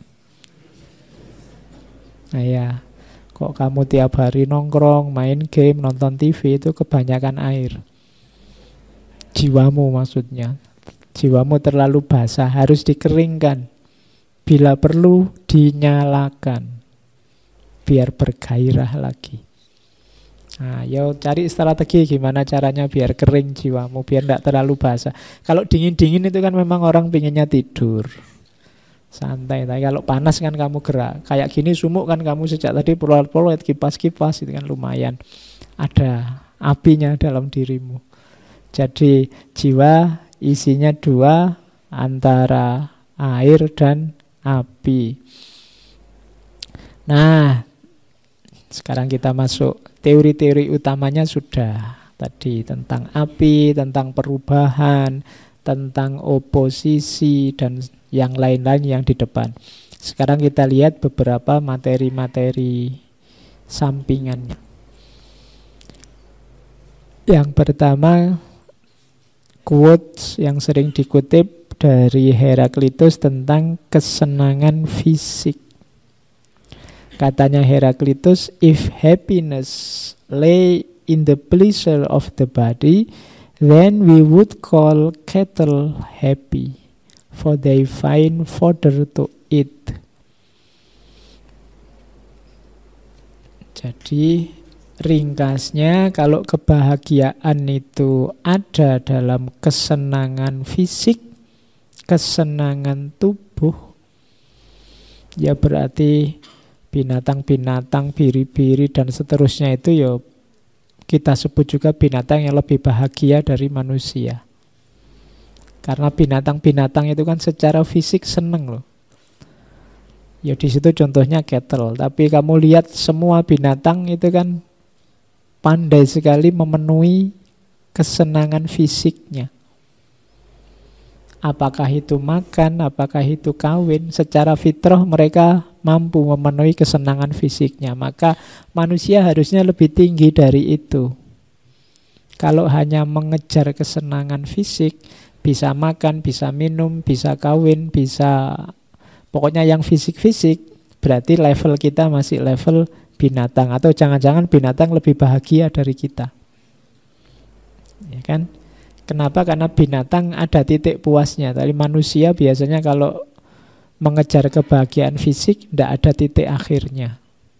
Nah ya, kok kamu tiap hari nongkrong, main game, nonton TV, itu kebanyakan air. Jiwamu maksudnya. Jiwamu terlalu basah, harus dikeringkan. Bila perlu dinyalakan, biar bergairah lagi. Nah, yo cari strategi gimana caranya biar kering jiwamu, biar tidak terlalu basah. Kalau dingin-dingin itu kan memang orang pinginnya tidur, santai. Tapi kalau panas kan kamu gerak. Kayak gini sumuk kan kamu sejak tadi perlu-perlu kipas-kipas, itu kan lumayan. Ada apinya dalam dirimu. Jadi jiwa isinya dua, antara air dan api. Nah, sekarang kita masuk. Teori-teori utamanya sudah tadi, tentang api, tentang perubahan, tentang oposisi, dan yang lain-lain yang di depan. Sekarang kita lihat beberapa materi-materi sampingannya. Yang pertama, quotes yang sering dikutip dari Heraklitus tentang kesenangan fisik. Katanya Heraklitus, if happiness lay in the pleasure of the body, then we would call cattle happy, for they find fodder to eat. Jadi ringkasnya, kalau kebahagiaan itu ada dalam kesenangan fisik, kesenangan tubuh, ya berarti binatang-binatang, biri-biri dan seterusnya itu ya kita sebut juga binatang yang lebih bahagia dari manusia. Karena binatang-binatang itu kan secara fisik seneng loh. Ya di situ contohnya cattle. Tapi kamu lihat semua binatang itu kan pandai sekali memenuhi kesenangan fisiknya. Apakah itu makan, apakah itu kawin, secara fitrah mereka mampu memenuhi kesenangan fisiknya. Maka manusia harusnya lebih tinggi dari itu. Kalau hanya mengejar kesenangan fisik, bisa makan, bisa minum, bisa kawin, bisa pokoknya yang fisik-fisik, berarti level kita masih level binatang. Atau jangan-jangan binatang lebih bahagia dari kita. Ya kan? Kenapa? Karena binatang ada titik puasnya. Tapi manusia biasanya kalau mengejar kebahagiaan fisik tidak ada titik akhirnya.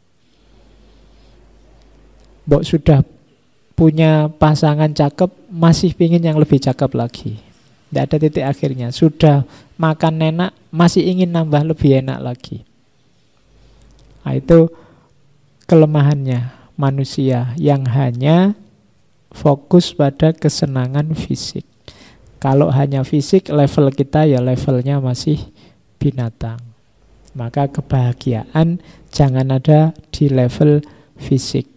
Mbok sudah punya pasangan cakep, masih pingin yang lebih cakep lagi. Tidak ada titik akhirnya. Sudah makan enak, masih ingin nambah lebih enak lagi. Nah, itu kelemahannya manusia yang hanya fokus pada kesenangan fisik. Kalau hanya fisik, level kita ya levelnya masih binatang. Maka kebahagiaan jangan ada di level fisik.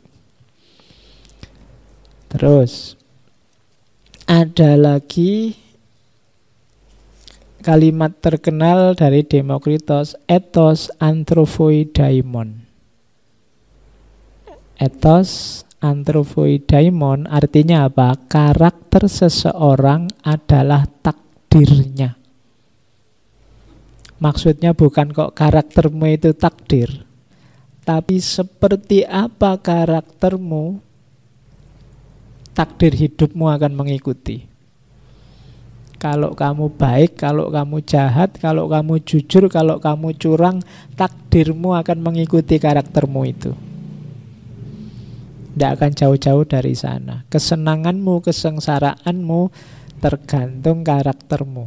Terus ada lagi kalimat terkenal dari Demokritos, ethos anthropoi daimon. Ethos anthropoi daimon artinya apa? Karakter seseorang adalah takdirnya. Maksudnya bukan kok karaktermu itu takdir, tapi seperti apa karaktermu, takdir hidupmu akan mengikuti. Kalau kamu baik, kalau kamu jahat, kalau kamu jujur, kalau kamu curang, takdirmu akan mengikuti karaktermu itu. Tidak akan jauh-jauh dari sana. Kesenanganmu, kesengsaraanmu tergantung karaktermu.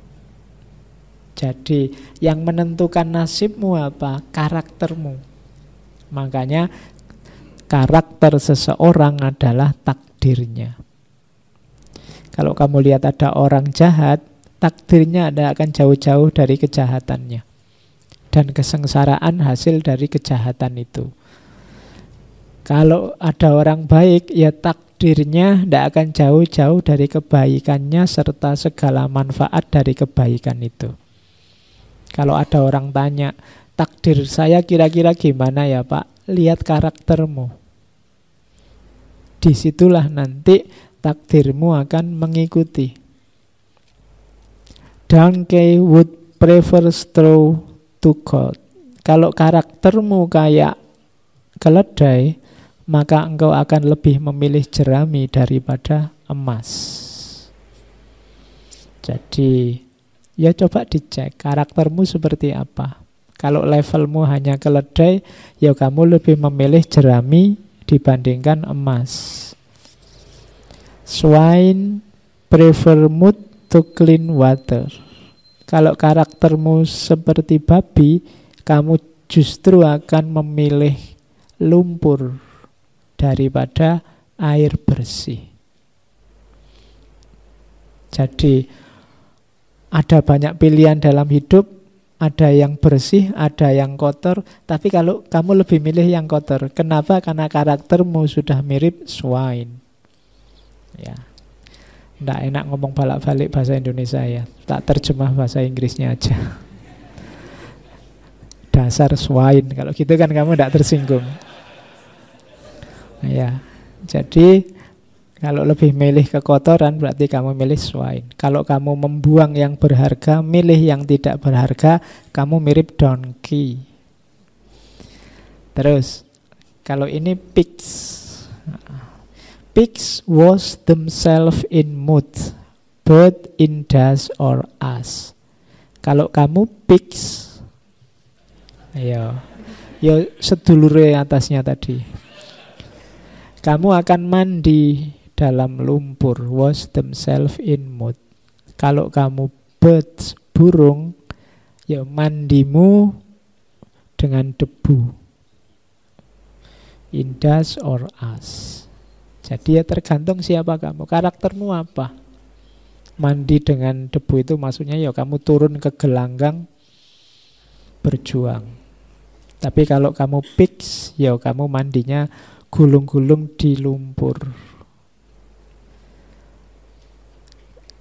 Jadi yang menentukan nasibmu apa? Karaktermu. Makanya karakter seseorang adalah takdirnya. Kalau kamu lihat ada orang jahat, takdirnya tidak akan jauh-jauh dari kejahatannya. Dan kesengsaraan hasil dari kejahatan itu. Kalau ada orang baik, ya takdirnya tidak akan jauh-jauh dari kebaikannya serta segala manfaat dari kebaikan itu. Kalau ada orang tanya, takdir saya kira-kira gimana ya Pak? Lihat karaktermu. Disitulah nanti takdirmu akan mengikuti. Donkey would prefer straw to gold. Kalau karaktermu kayak keledai, maka engkau akan lebih memilih jerami daripada emas. Jadi, ya coba dicek karaktermu seperti apa. Kalau levelmu hanya keledai, ya kamu lebih memilih jerami dibandingkan emas. Swine prefer mud to clean water. Kalau karaktermu seperti babi, kamu justru akan memilih lumpur daripada air bersih. Jadi ada banyak pilihan dalam hidup, ada yang bersih, ada yang kotor, tapi kalau kamu lebih milih yang kotor. Kenapa? Karena karaktermu sudah mirip swine. Ya. Nggak enak ngomong balik-balik bahasa Indonesia ya. Tak terjemah bahasa Inggrisnya aja. Dasar swine. Kalau gitu kan kamu nggak tersinggung. Ya, jadi kalau lebih milih kekotoran berarti kamu milih swine. Kalau kamu membuang yang berharga, milih yang tidak berharga, kamu mirip donkey. Terus, kalau ini pigs. Pigs wash themselves in mud, but in dust or ash. Kalau kamu pigs, ayo, ya sedulure atasnya tadi. Kamu akan mandi dalam lumpur, wash themselves in mud. Kalau kamu birds, burung, ya mandimu dengan debu, in dust or ash. Jadi ya tergantung siapa kamu, karaktermu apa. Mandi dengan debu itu maksudnya ya kamu turun ke gelanggang berjuang. Tapi kalau kamu pigs, ya kamu mandinya gulung-gulung di lumpur.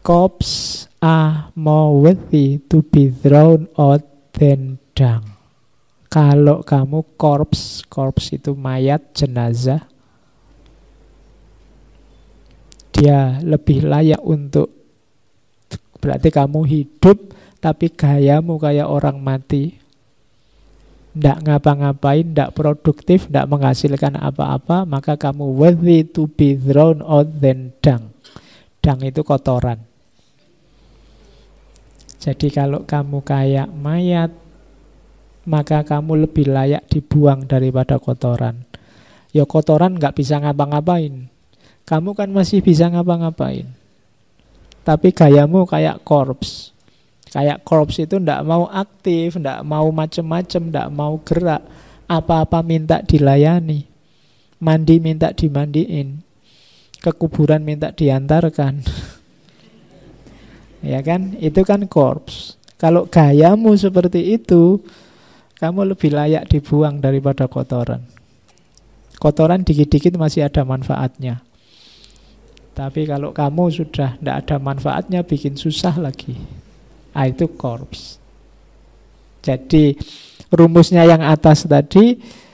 corpses are more worthy to be thrown out than dung. Kalau kamu corpse itu mayat, jenazah, dia lebih layak untuk, berarti kamu hidup tapi gayamu kayak orang mati, ndak ngapa-ngapain, ndak produktif, ndak menghasilkan apa-apa, maka kamu worthy to be thrown out than dung. Dung itu kotoran. Jadi kalau kamu kayak mayat, maka kamu lebih layak dibuang daripada kotoran. Ya kotoran nggak bisa ngapa-ngapain. Kamu kan masih bisa ngapa-ngapain. Tapi gayamu kayak corpse. Kayak corpse itu ndak mau aktif, ndak mau macem-macem, ndak mau gerak. Apa-apa minta dilayani. Mandi minta dimandiin. Ke kuburan minta diantarkan. Ya kan? Itu kan corpse. Kalau gayamu seperti itu, kamu lebih layak dibuang daripada kotoran. Kotoran dikit-dikit masih ada manfaatnya. Tapi kalau kamu sudah tidak ada manfaatnya, bikin susah lagi. Itu corpse. Jadi rumusnya yang atas tadi,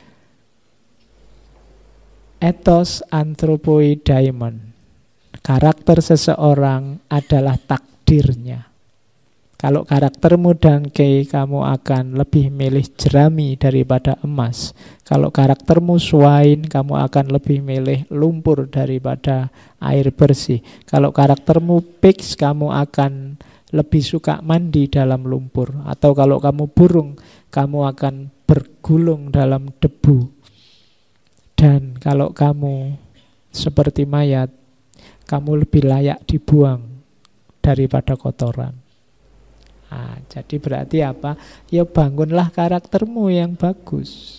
ethos anthropoi daimon. Karakter seseorang adalah takdirnya. Kalau karaktermu dangkei, kamu akan lebih milih jerami daripada emas. Kalau karaktermu swine, kamu akan lebih milih lumpur daripada air bersih. Kalau karaktermu pigs, kamu akan lebih suka mandi dalam lumpur. Atau kalau kamu burung, kamu akan bergulung dalam debu. Dan kalau kamu seperti mayat, kamu lebih layak dibuang daripada kotoran. Jadi berarti apa? Ya bangunlah karaktermu yang bagus.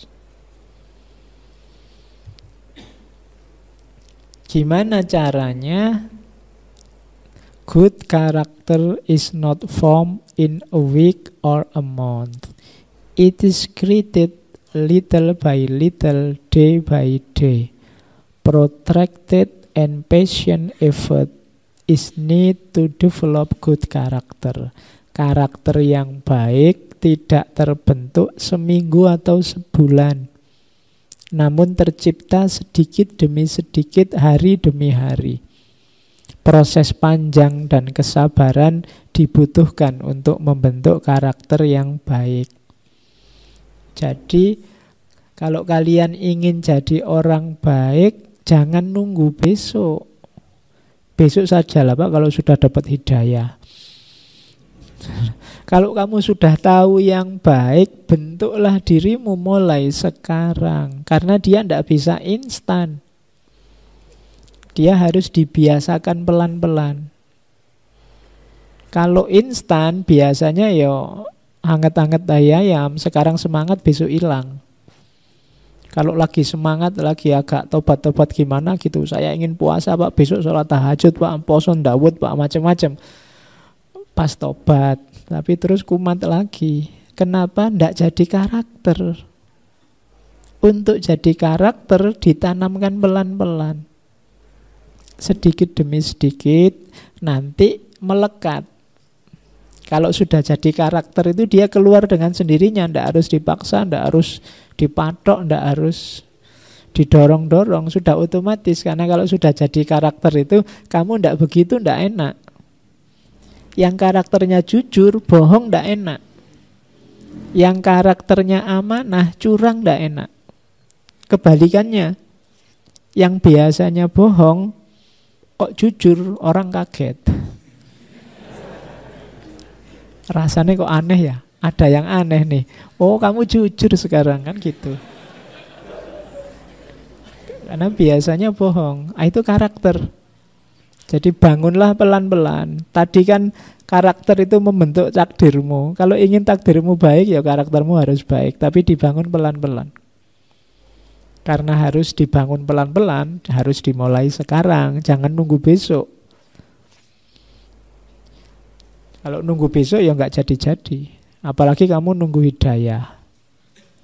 Gimana caranya? Good character is not formed in a week or a month. It is created little by little, day by day. Protracted and patient effort is need to develop good character. Karakter yang baik tidak terbentuk seminggu atau sebulan, namun tercipta sedikit demi sedikit, hari demi hari. Proses panjang dan kesabaran dibutuhkan untuk membentuk karakter yang baik. Jadi kalau kalian ingin jadi orang baik, jangan nunggu besok. Besok sajalah Pak kalau sudah dapat hidayah. Kalau kamu sudah tahu yang baik, bentuklah dirimu mulai sekarang. Karena dia tidak bisa instan. Dia harus dibiasakan pelan-pelan. Kalau instan biasanya ya hangat-hangat ayam, sekarang semangat besok hilang. Kalau lagi semangat, lagi agak tobat-tobat gimana gitu, saya ingin puasa Pak, besok sholat tahajud Pak, poson Dawud Pak, macam-macam. Pas tobat, tapi terus kumat lagi. Kenapa? Tidak jadi karakter. Untuk jadi karakter ditanamkan pelan-pelan, sedikit demi sedikit, nanti melekat. Kalau sudah jadi karakter itu dia keluar dengan sendirinya, tidak harus dipaksa, tidak harus dipatok, tidak harus didorong-dorong, sudah otomatis. Karena kalau sudah jadi karakter itu, kamu tidak begitu, tidak enak. Yang karakternya jujur, bohong tidak enak. Yang karakternya amanah, curang tidak enak. Kebalikannya, yang biasanya bohong, kok jujur, orang kaget. Rasanya kok aneh ya? Ada yang aneh nih. Oh kamu jujur sekarang, kan gitu. Karena biasanya bohong. Itu karakter. Jadi bangunlah pelan-pelan. Tadi kan karakter itu membentuk takdirmu. Kalau ingin takdirmu baik, ya karaktermu harus baik. Tapi dibangun pelan-pelan. Karena harus dibangun pelan-pelan, harus dimulai sekarang. Jangan nunggu besok. Kalau nunggu besok ya nggak jadi-jadi. Apalagi kamu nunggu hidayah.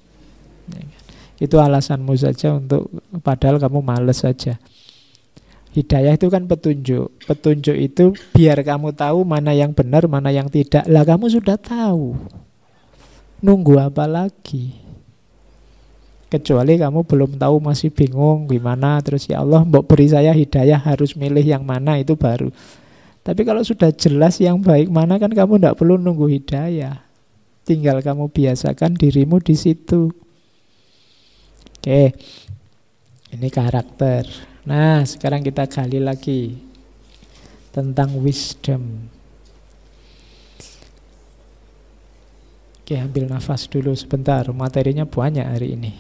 Itu alasanmu saja untuk, padahal kamu males saja. Hidayah itu kan petunjuk. Petunjuk itu biar kamu tahu mana yang benar, mana yang tidak. Lah kamu sudah tahu. Nunggu apa lagi? Kecuali kamu belum tahu, masih bingung gimana. Terus ya Allah, mbok beri saya hidayah, harus milih yang mana, itu baru. Tapi kalau sudah jelas yang baik mana, kan kamu tidak perlu nunggu hidayah. Tinggal kamu biasakan dirimu di situ. Oke, ini karakter. Nah, sekarang kita gali lagi tentang wisdom. Oke, ambil nafas dulu sebentar. Materinya banyak hari ini.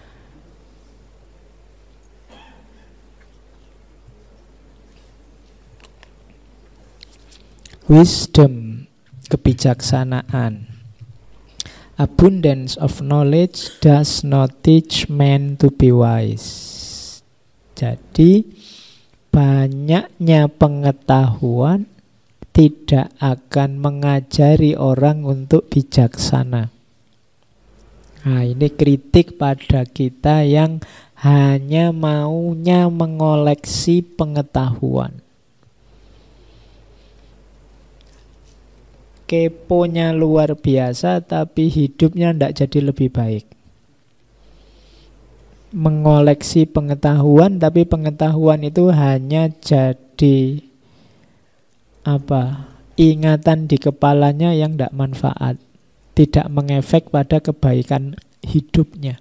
Wisdom, kebijaksanaan. Abundance of knowledge does not teach man to be wise. Jadi banyaknya pengetahuan tidak akan mengajari orang untuk bijaksana. Nah, ini kritik pada kita yang hanya maunya mengoleksi pengetahuan. Keponya luar biasa tapi hidupnya tidak jadi lebih baik. Mengoleksi pengetahuan tapi pengetahuan itu hanya jadi ingatan di kepalanya yang tidak manfaat, tidak mengefek pada kebaikan hidupnya.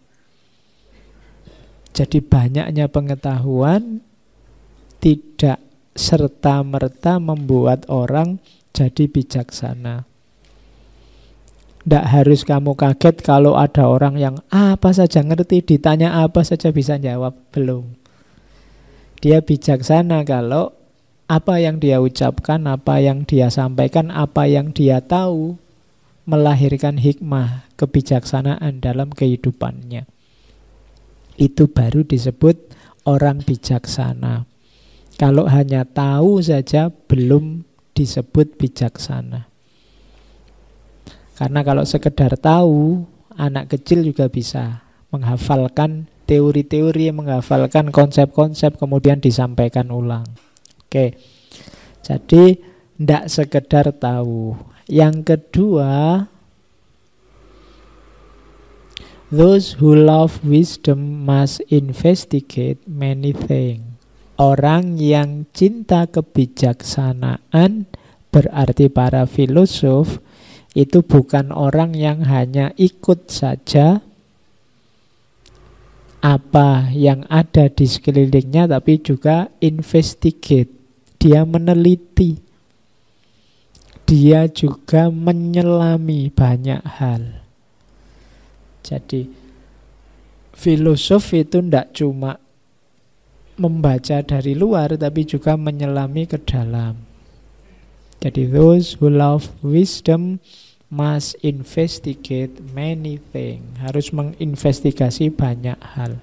Jadi banyaknya pengetahuan tidak serta-merta membuat orang jadi bijaksana. Tidak harus kamu kaget kalau ada orang yang apa saja ngerti, ditanya apa saja bisa jawab. Belum. Dia bijaksana kalau apa yang dia ucapkan, apa yang dia sampaikan, apa yang dia tahu melahirkan hikmah, kebijaksanaan dalam kehidupannya. Itu baru disebut orang bijaksana. Kalau hanya tahu saja belum disebut bijaksana. Karena kalau sekedar tahu, anak kecil juga bisa menghafalkan teori-teori, menghafalkan konsep-konsep, kemudian disampaikan ulang. Oke, jadi tidak sekedar tahu. Yang kedua, those who love wisdom must investigate many things. Orang yang cinta kebijaksanaan, berarti para filosof, itu bukan orang yang hanya ikut saja apa yang ada di sekelilingnya, tapi juga investigate. Dia meneliti. Dia juga menyelami banyak hal. Jadi filosof itu tidak cuma membaca dari luar, tapi juga menyelami ke dalam. Jadi those who love wisdom must investigate many things. Harus menginvestigasi banyak hal.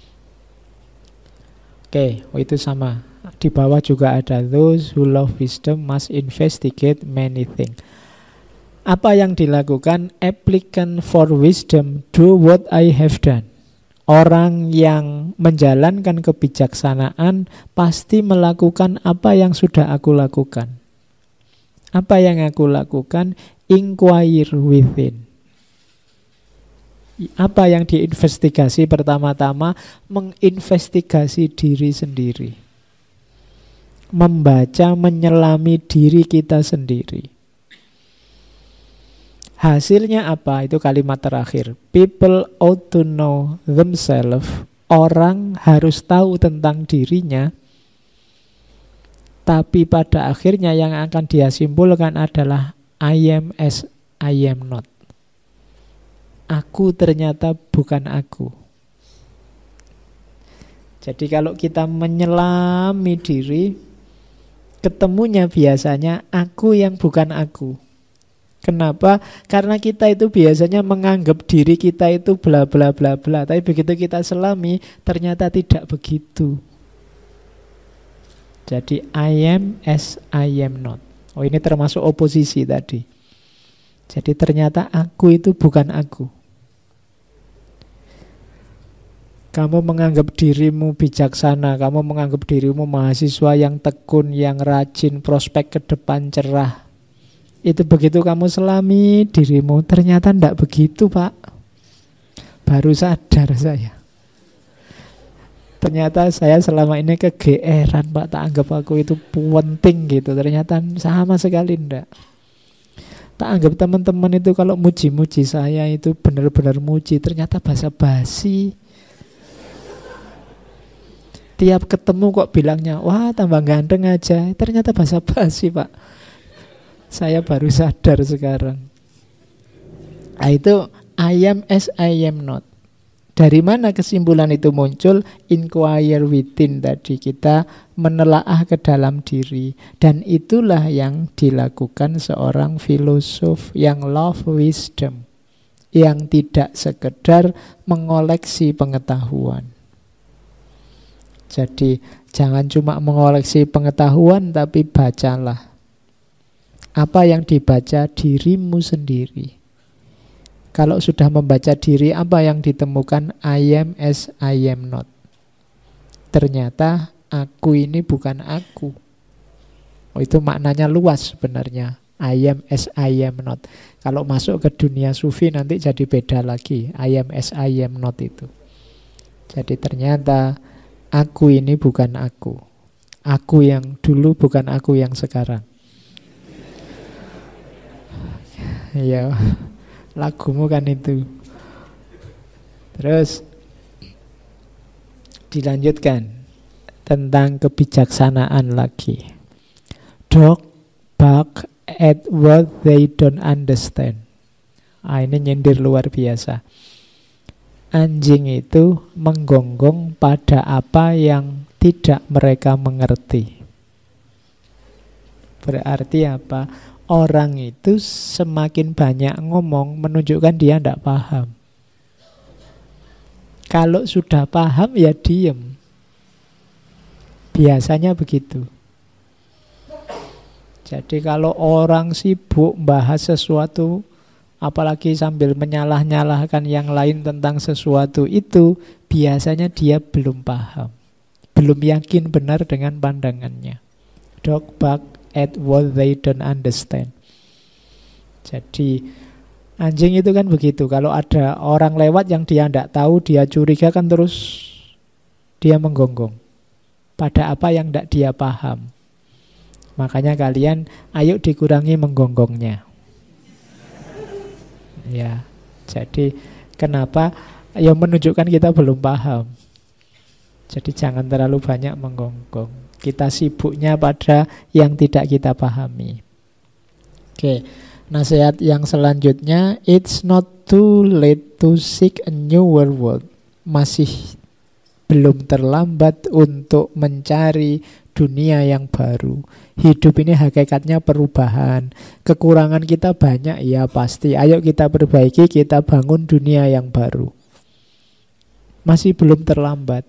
Oke, itu sama. Di bawah juga ada those who love wisdom must investigate many things. Apa yang dilakukan applicant for wisdom do what I have done. Orang yang menjalankan kebijaksanaan pasti melakukan apa yang sudah aku lakukan. Apa yang aku lakukan? Inquire within. Apa yang diinvestigasi pertama-tama? Menginvestigasi diri sendiri. Membaca, menyelami diri kita sendiri. Hasilnya apa? Itu kalimat terakhir. People ought to know themselves. Orang harus tahu tentang dirinya. Tapi pada akhirnya yang akan dia simpulkan adalah I am as I am not. Aku ternyata bukan aku. Jadi kalau kita menyelami diri, ketemunya biasanya aku yang bukan aku. Kenapa? Karena kita itu biasanya menganggap diri kita itu bla bla bla bla. Tapi begitu kita selami, ternyata tidak begitu. Jadi I am as I am not. Oh, ini termasuk oposisi tadi. Jadi ternyata aku itu bukan aku. Kamu menganggap dirimu bijaksana, kamu menganggap dirimu mahasiswa yang tekun, yang rajin, prospek ke depan cerah. Itu begitu kamu selami dirimu, ternyata tidak begitu, Pak. Baru sadar saya. Ternyata saya selama ini kegeeran, Pak. Tak anggap aku itu penting gitu. Ternyata sama sekali tidak. Tak anggap teman-teman itu kalau muji-muji saya itu benar-benar muji. Ternyata basa-basi. Tiap ketemu kok bilangnya, wah tambah ganteng aja. Ternyata basa-basi, Pak. Saya baru sadar sekarang. Nah, itu I am as I am not. Dari mana kesimpulan itu muncul? Inquire within tadi, kita menelaah ke dalam diri. Dan itulah yang dilakukan seorang filosof yang love wisdom, yang tidak sekedar mengoleksi pengetahuan. Jadi jangan cuma mengoleksi pengetahuan, tapi bacalah. Apa yang dibaca? Dirimu sendiri. Kalau sudah membaca diri, apa yang ditemukan? I am as I am not. Ternyata aku ini bukan aku. Oh, itu maknanya luas sebenarnya. I am as I am not. Kalau masuk ke dunia sufi nanti jadi beda lagi. I am as I am not itu. Jadi ternyata aku ini bukan aku. Aku yang dulu bukan aku yang sekarang. Ya, lagumu kan itu. Terus dilanjutkan tentang kebijaksanaan lagi. Dog bark at what they don't understand. Ini nyindir luar biasa. Anjing itu menggonggong pada apa yang tidak mereka mengerti. Berarti apa? Orang itu semakin banyak ngomong menunjukkan dia tidak paham. Kalau sudah paham ya diem. Biasanya begitu. Jadi kalau orang sibuk bahas sesuatu, apalagi sambil menyalah-nyalahkan yang lain tentang sesuatu itu, biasanya dia belum paham, belum yakin benar dengan pandangannya. Dog bark at what they don't understand. Jadi anjing itu kan begitu. Kalau ada orang lewat yang dia tidak tahu, dia curiga kan terus dia menggonggong pada apa yang tidak dia paham. Makanya kalian ayo dikurangi menggonggongnya. Ya, jadi kenapa? Ya menunjukkan kita belum paham. Jadi jangan terlalu banyak menggonggong. Kita sibuknya pada yang tidak kita pahami. Oke, nasihat yang selanjutnya, it's not too late to seek a newer world. Masih belum terlambat untuk mencari dunia yang baru. Hidup ini hakikatnya perubahan. Kekurangan kita banyak, ya pasti. Ayo kita perbaiki, kita bangun dunia yang baru. Masih belum terlambat.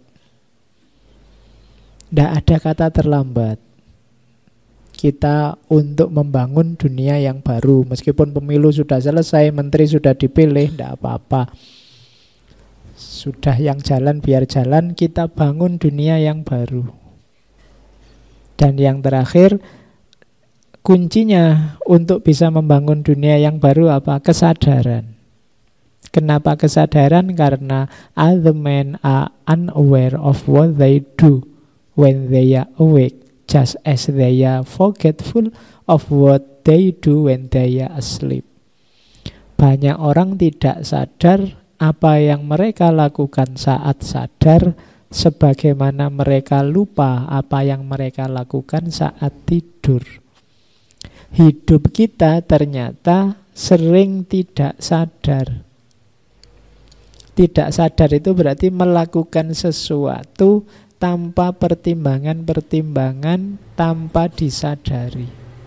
Tidak ada kata terlambat kita untuk membangun dunia yang baru. Meskipun pemilu sudah selesai, menteri sudah dipilih, tidak apa-apa. Sudah yang jalan biar jalan, kita bangun dunia yang baru. Dan yang terakhir, kuncinya untuk bisa membangun dunia yang baru apa? Kesadaran. Kenapa kesadaran? Karena other men are unaware of what they do when they are awake, just as they are forgetful of what they do when they are asleep. Banyak orang tidak sadar apa yang mereka lakukan saat sadar, sebagaimana mereka lupa apa yang mereka lakukan saat tidur. Hidup kita ternyata sering tidak sadar. Tidak sadar itu berarti melakukan sesuatu tanpa pertimbangan-pertimbangan, tanpa disadari.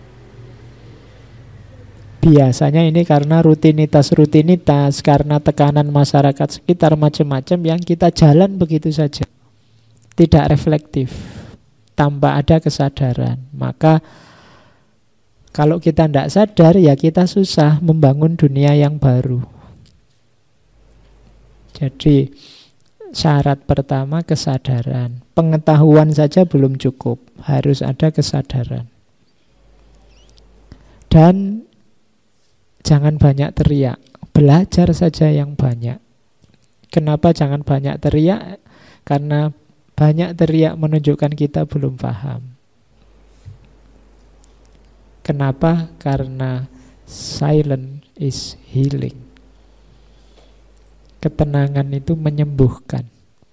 Biasanya ini karena rutinitas-rutinitas, karena tekanan masyarakat sekitar macam-macam yang kita jalan begitu saja. Tidak reflektif, tanpa ada kesadaran. Maka kalau kita tidak sadar, ya kita susah membangun dunia yang baru. Jadi Syarat pertama kesadaran. Pengetahuan saja belum cukup, harus ada kesadaran. Dan jangan banyak teriak, belajar saja yang banyak. Kenapa jangan banyak teriak? Karena banyak teriak menunjukkan kita belum paham. Kenapa? Karena silent is healing. Ketenangan itu menyembuhkan.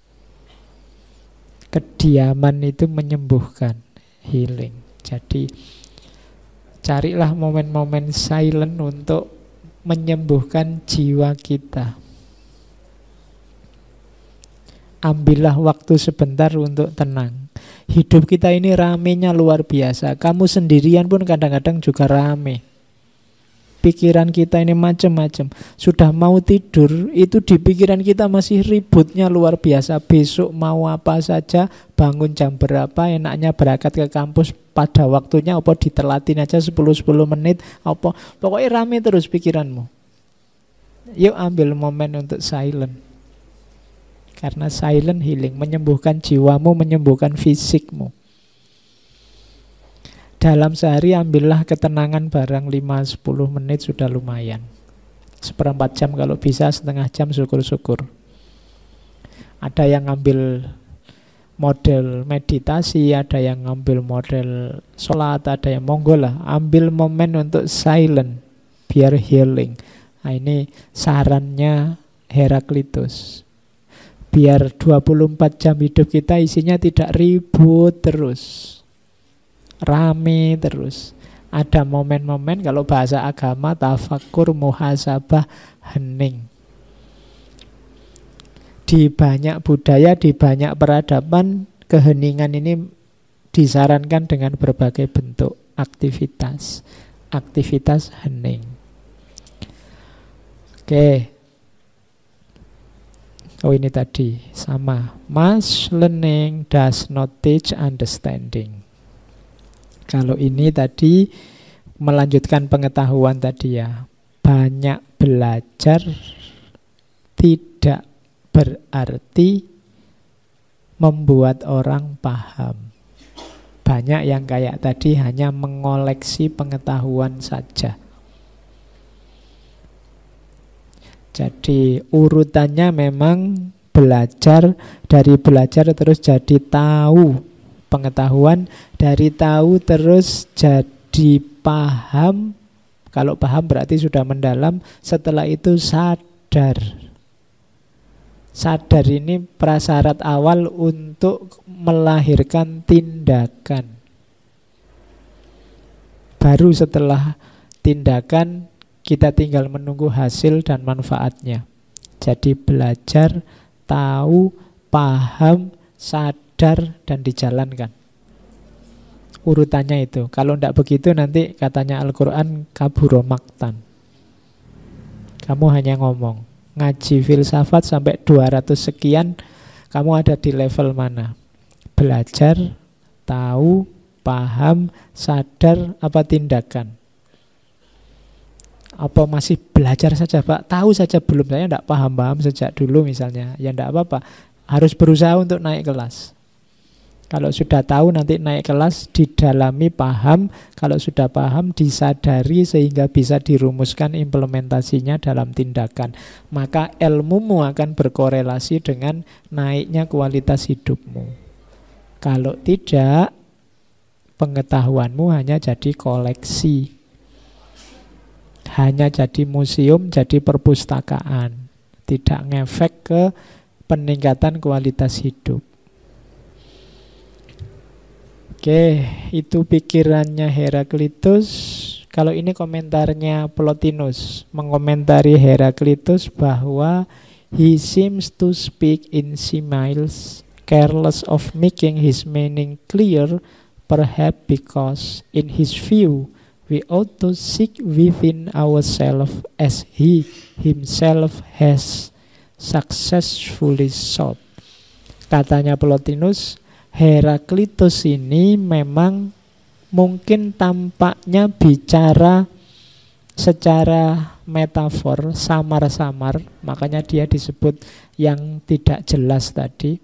Kediaman itu menyembuhkan, healing. Jadi carilah momen-momen silent untuk menyembuhkan jiwa kita. Ambillah waktu sebentar untuk tenang. Hidup kita ini ramenya luar biasa. Kamu sendirian pun kadang-kadang juga rame. Pikiran kita ini macam-macam. Sudah mau tidur, itu di pikiran kita masih ributnya luar biasa. Besok mau apa saja, bangun jam berapa, enaknya berangkat ke kampus pada waktunya, apa ditelatin aja 10-10 menit, apa. Pokoknya rame terus pikiranmu. Yuk ambil momen untuk silent. Karena silent healing, menyembuhkan jiwamu, menyembuhkan fisikmu. Dalam sehari ambillah ketenangan barang 5-10 menit sudah lumayan. 1/4 jam kalau bisa, setengah jam syukur-syukur. Ada yang ngambil model meditasi, ada yang ngambil model sholat, ada yang monggo lah. Ambil momen untuk silent, biar healing. Nah ini sarannya Heraklitus. Biar 24 jam hidup kita isinya tidak ribut terus, rame terus. Ada momen-momen, kalau bahasa agama, tafakur, muhasabah, hening. Di banyak budaya, di banyak peradaban, keheningan ini disarankan dengan berbagai bentuk aktivitas. Aktivitas hening. Oke. Oh ini tadi, sama. Much learning does not teach understanding. Kalau ini tadi melanjutkan pengetahuan tadi ya. Banyak belajar tidak berarti membuat orang paham. Banyak yang kayak tadi hanya mengoleksi pengetahuan saja. Jadi urutannya memang belajar, dari belajar terus jadi tahu pengetahuan, dari tahu terus jadi paham. Kalau paham berarti sudah mendalam, setelah itu sadar. Sadar ini prasyarat awal untuk melahirkan tindakan. Baru setelah tindakan kita tinggal menunggu hasil dan manfaatnya. Jadi belajar, tahu, paham, sadar, dan dijalankan. Urutannya itu. Kalau tidak begitu nanti katanya Al-Quran kaburo maktan. Kamu hanya ngomong. Ngaji filsafat sampai 200 sekian, kamu ada di level mana? Belajar, tahu, paham, sadar, apa tindakan? Apa masih belajar saja Pak? Tahu saja belum, saya tidak paham-paham sejak dulu misalnya. Ya tidak apa-apa, harus berusaha untuk naik kelas. Kalau sudah tahu nanti naik kelas, didalami, paham. Kalau sudah paham, disadari sehingga bisa dirumuskan implementasinya dalam tindakan. Maka ilmumu akan berkorelasi dengan naiknya kualitas hidupmu. Kalau tidak, pengetahuanmu hanya jadi koleksi. Hanya jadi museum, jadi perpustakaan. Tidak ngefek ke peningkatan kualitas hidup. Oke, itu pikirannya Heraklitus. Kalau ini komentarnya Plotinus, mengomentari Heraklitus bahwa he seems to speak in similes, careless of making his meaning clear, perhaps because in his view we ought to seek within ourselves as he himself has successfully sought. Katanya Plotinus, Heraklitus ini memang mungkin tampaknya bicara secara metafor, samar-samar, makanya dia disebut yang tidak jelas tadi.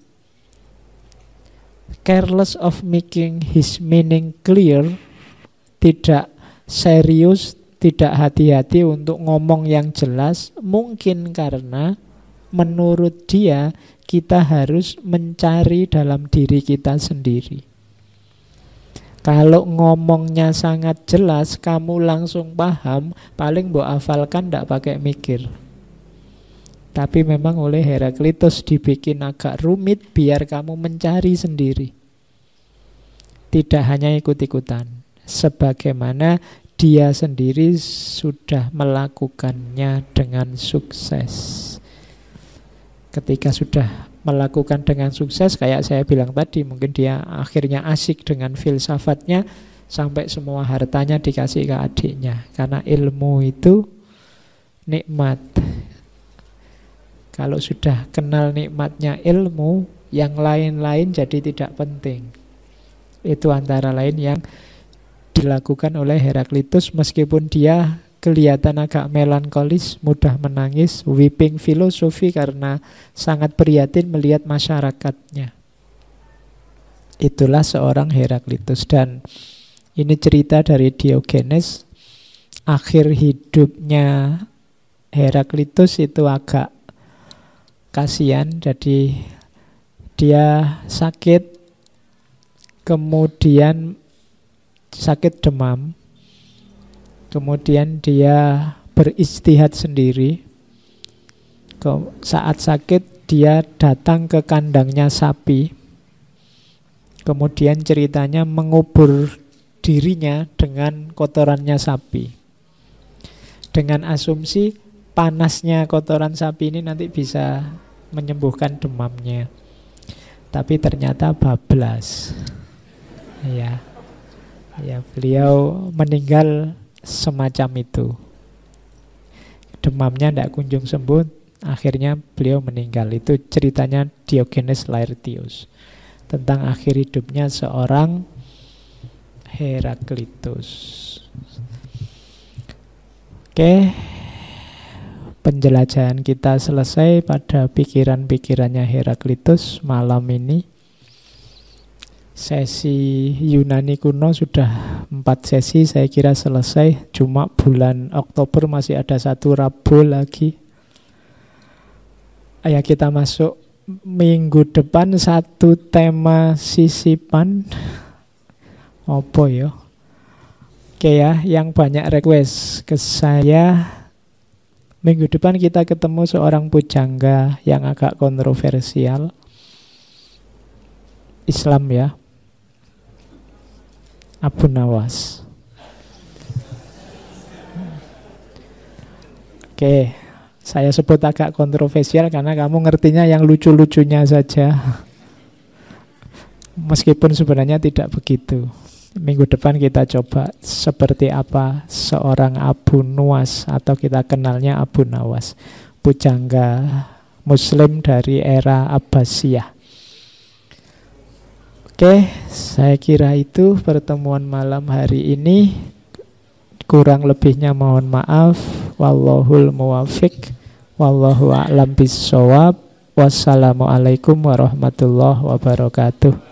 Careless of making his meaning clear, tidak serius, tidak hati-hati untuk ngomong yang jelas, mungkin karena menurut dia kita harus mencari dalam diri kita sendiri. Kalau ngomongnya sangat jelas, kamu langsung paham, paling mbok hafalkan ndak pakai mikir. Tapi memang oleh Heraklitus dibikin agak rumit biar kamu mencari sendiri. Tidak hanya ikut-ikutan. Sebagaimana dia sendiri sudah melakukannya dengan sukses. Ketika sudah melakukan dengan sukses, kayak saya bilang tadi, mungkin dia akhirnya asik dengan filsafatnya, sampai semua hartanya dikasih ke adiknya. Karena ilmu itu nikmat. Kalau sudah kenal nikmatnya ilmu, yang lain-lain jadi tidak penting. Itu antara lain yang dilakukan oleh Heraklitus, meskipun dia kelihatan agak melankolis, mudah menangis, weeping filosofi karena sangat prihatin melihat masyarakatnya. Itulah seorang Heraklitus. Dan ini cerita dari Diogenes. Akhir hidupnya Heraklitus itu agak kasihan. Jadi dia sakit, kemudian sakit demam, kemudian dia beristihad sendiri. Saat sakit dia datang ke kandangnya sapi, kemudian ceritanya mengubur dirinya dengan kotorannya sapi, dengan asumsi panasnya kotoran sapi ini nanti bisa menyembuhkan demamnya. Tapi ternyata bablas. Ya, beliau meninggal semacam itu. Demamnya tidak kunjung sembuh, akhirnya beliau meninggal. Itu ceritanya Diogenes Laertius, tentang akhir hidupnya seorang Heraklitus. Oke, penjelajahan kita selesai pada pikiran-pikirannya Heraklitus malam ini. Sesi Yunani kuno sudah 4 sesi, saya kira selesai. Cuma bulan Oktober masih ada 1 Rabu lagi. Ayo kita masuk minggu depan, 1 tema sisipan. Apa ya? Oke ya, yang banyak request ke saya, minggu depan kita ketemu seorang pujangga yang agak kontroversial Islam ya, Abu Nawas. Oke, saya sebut agak kontroversial karena kamu ngertinya yang lucu-lucunya saja. Meskipun sebenarnya tidak begitu. Minggu depan kita coba seperti apa seorang Abu Nuwas, atau kita kenalnya Abu Nawas, pujangga Muslim dari era Abbasiyah. Oke, saya kira itu pertemuan malam hari ini. Kurang lebihnya mohon maaf. Wallahul muwafiq. Wallahu a'lam bissawab. Wassalamualaikum warahmatullahi wabarakatuh.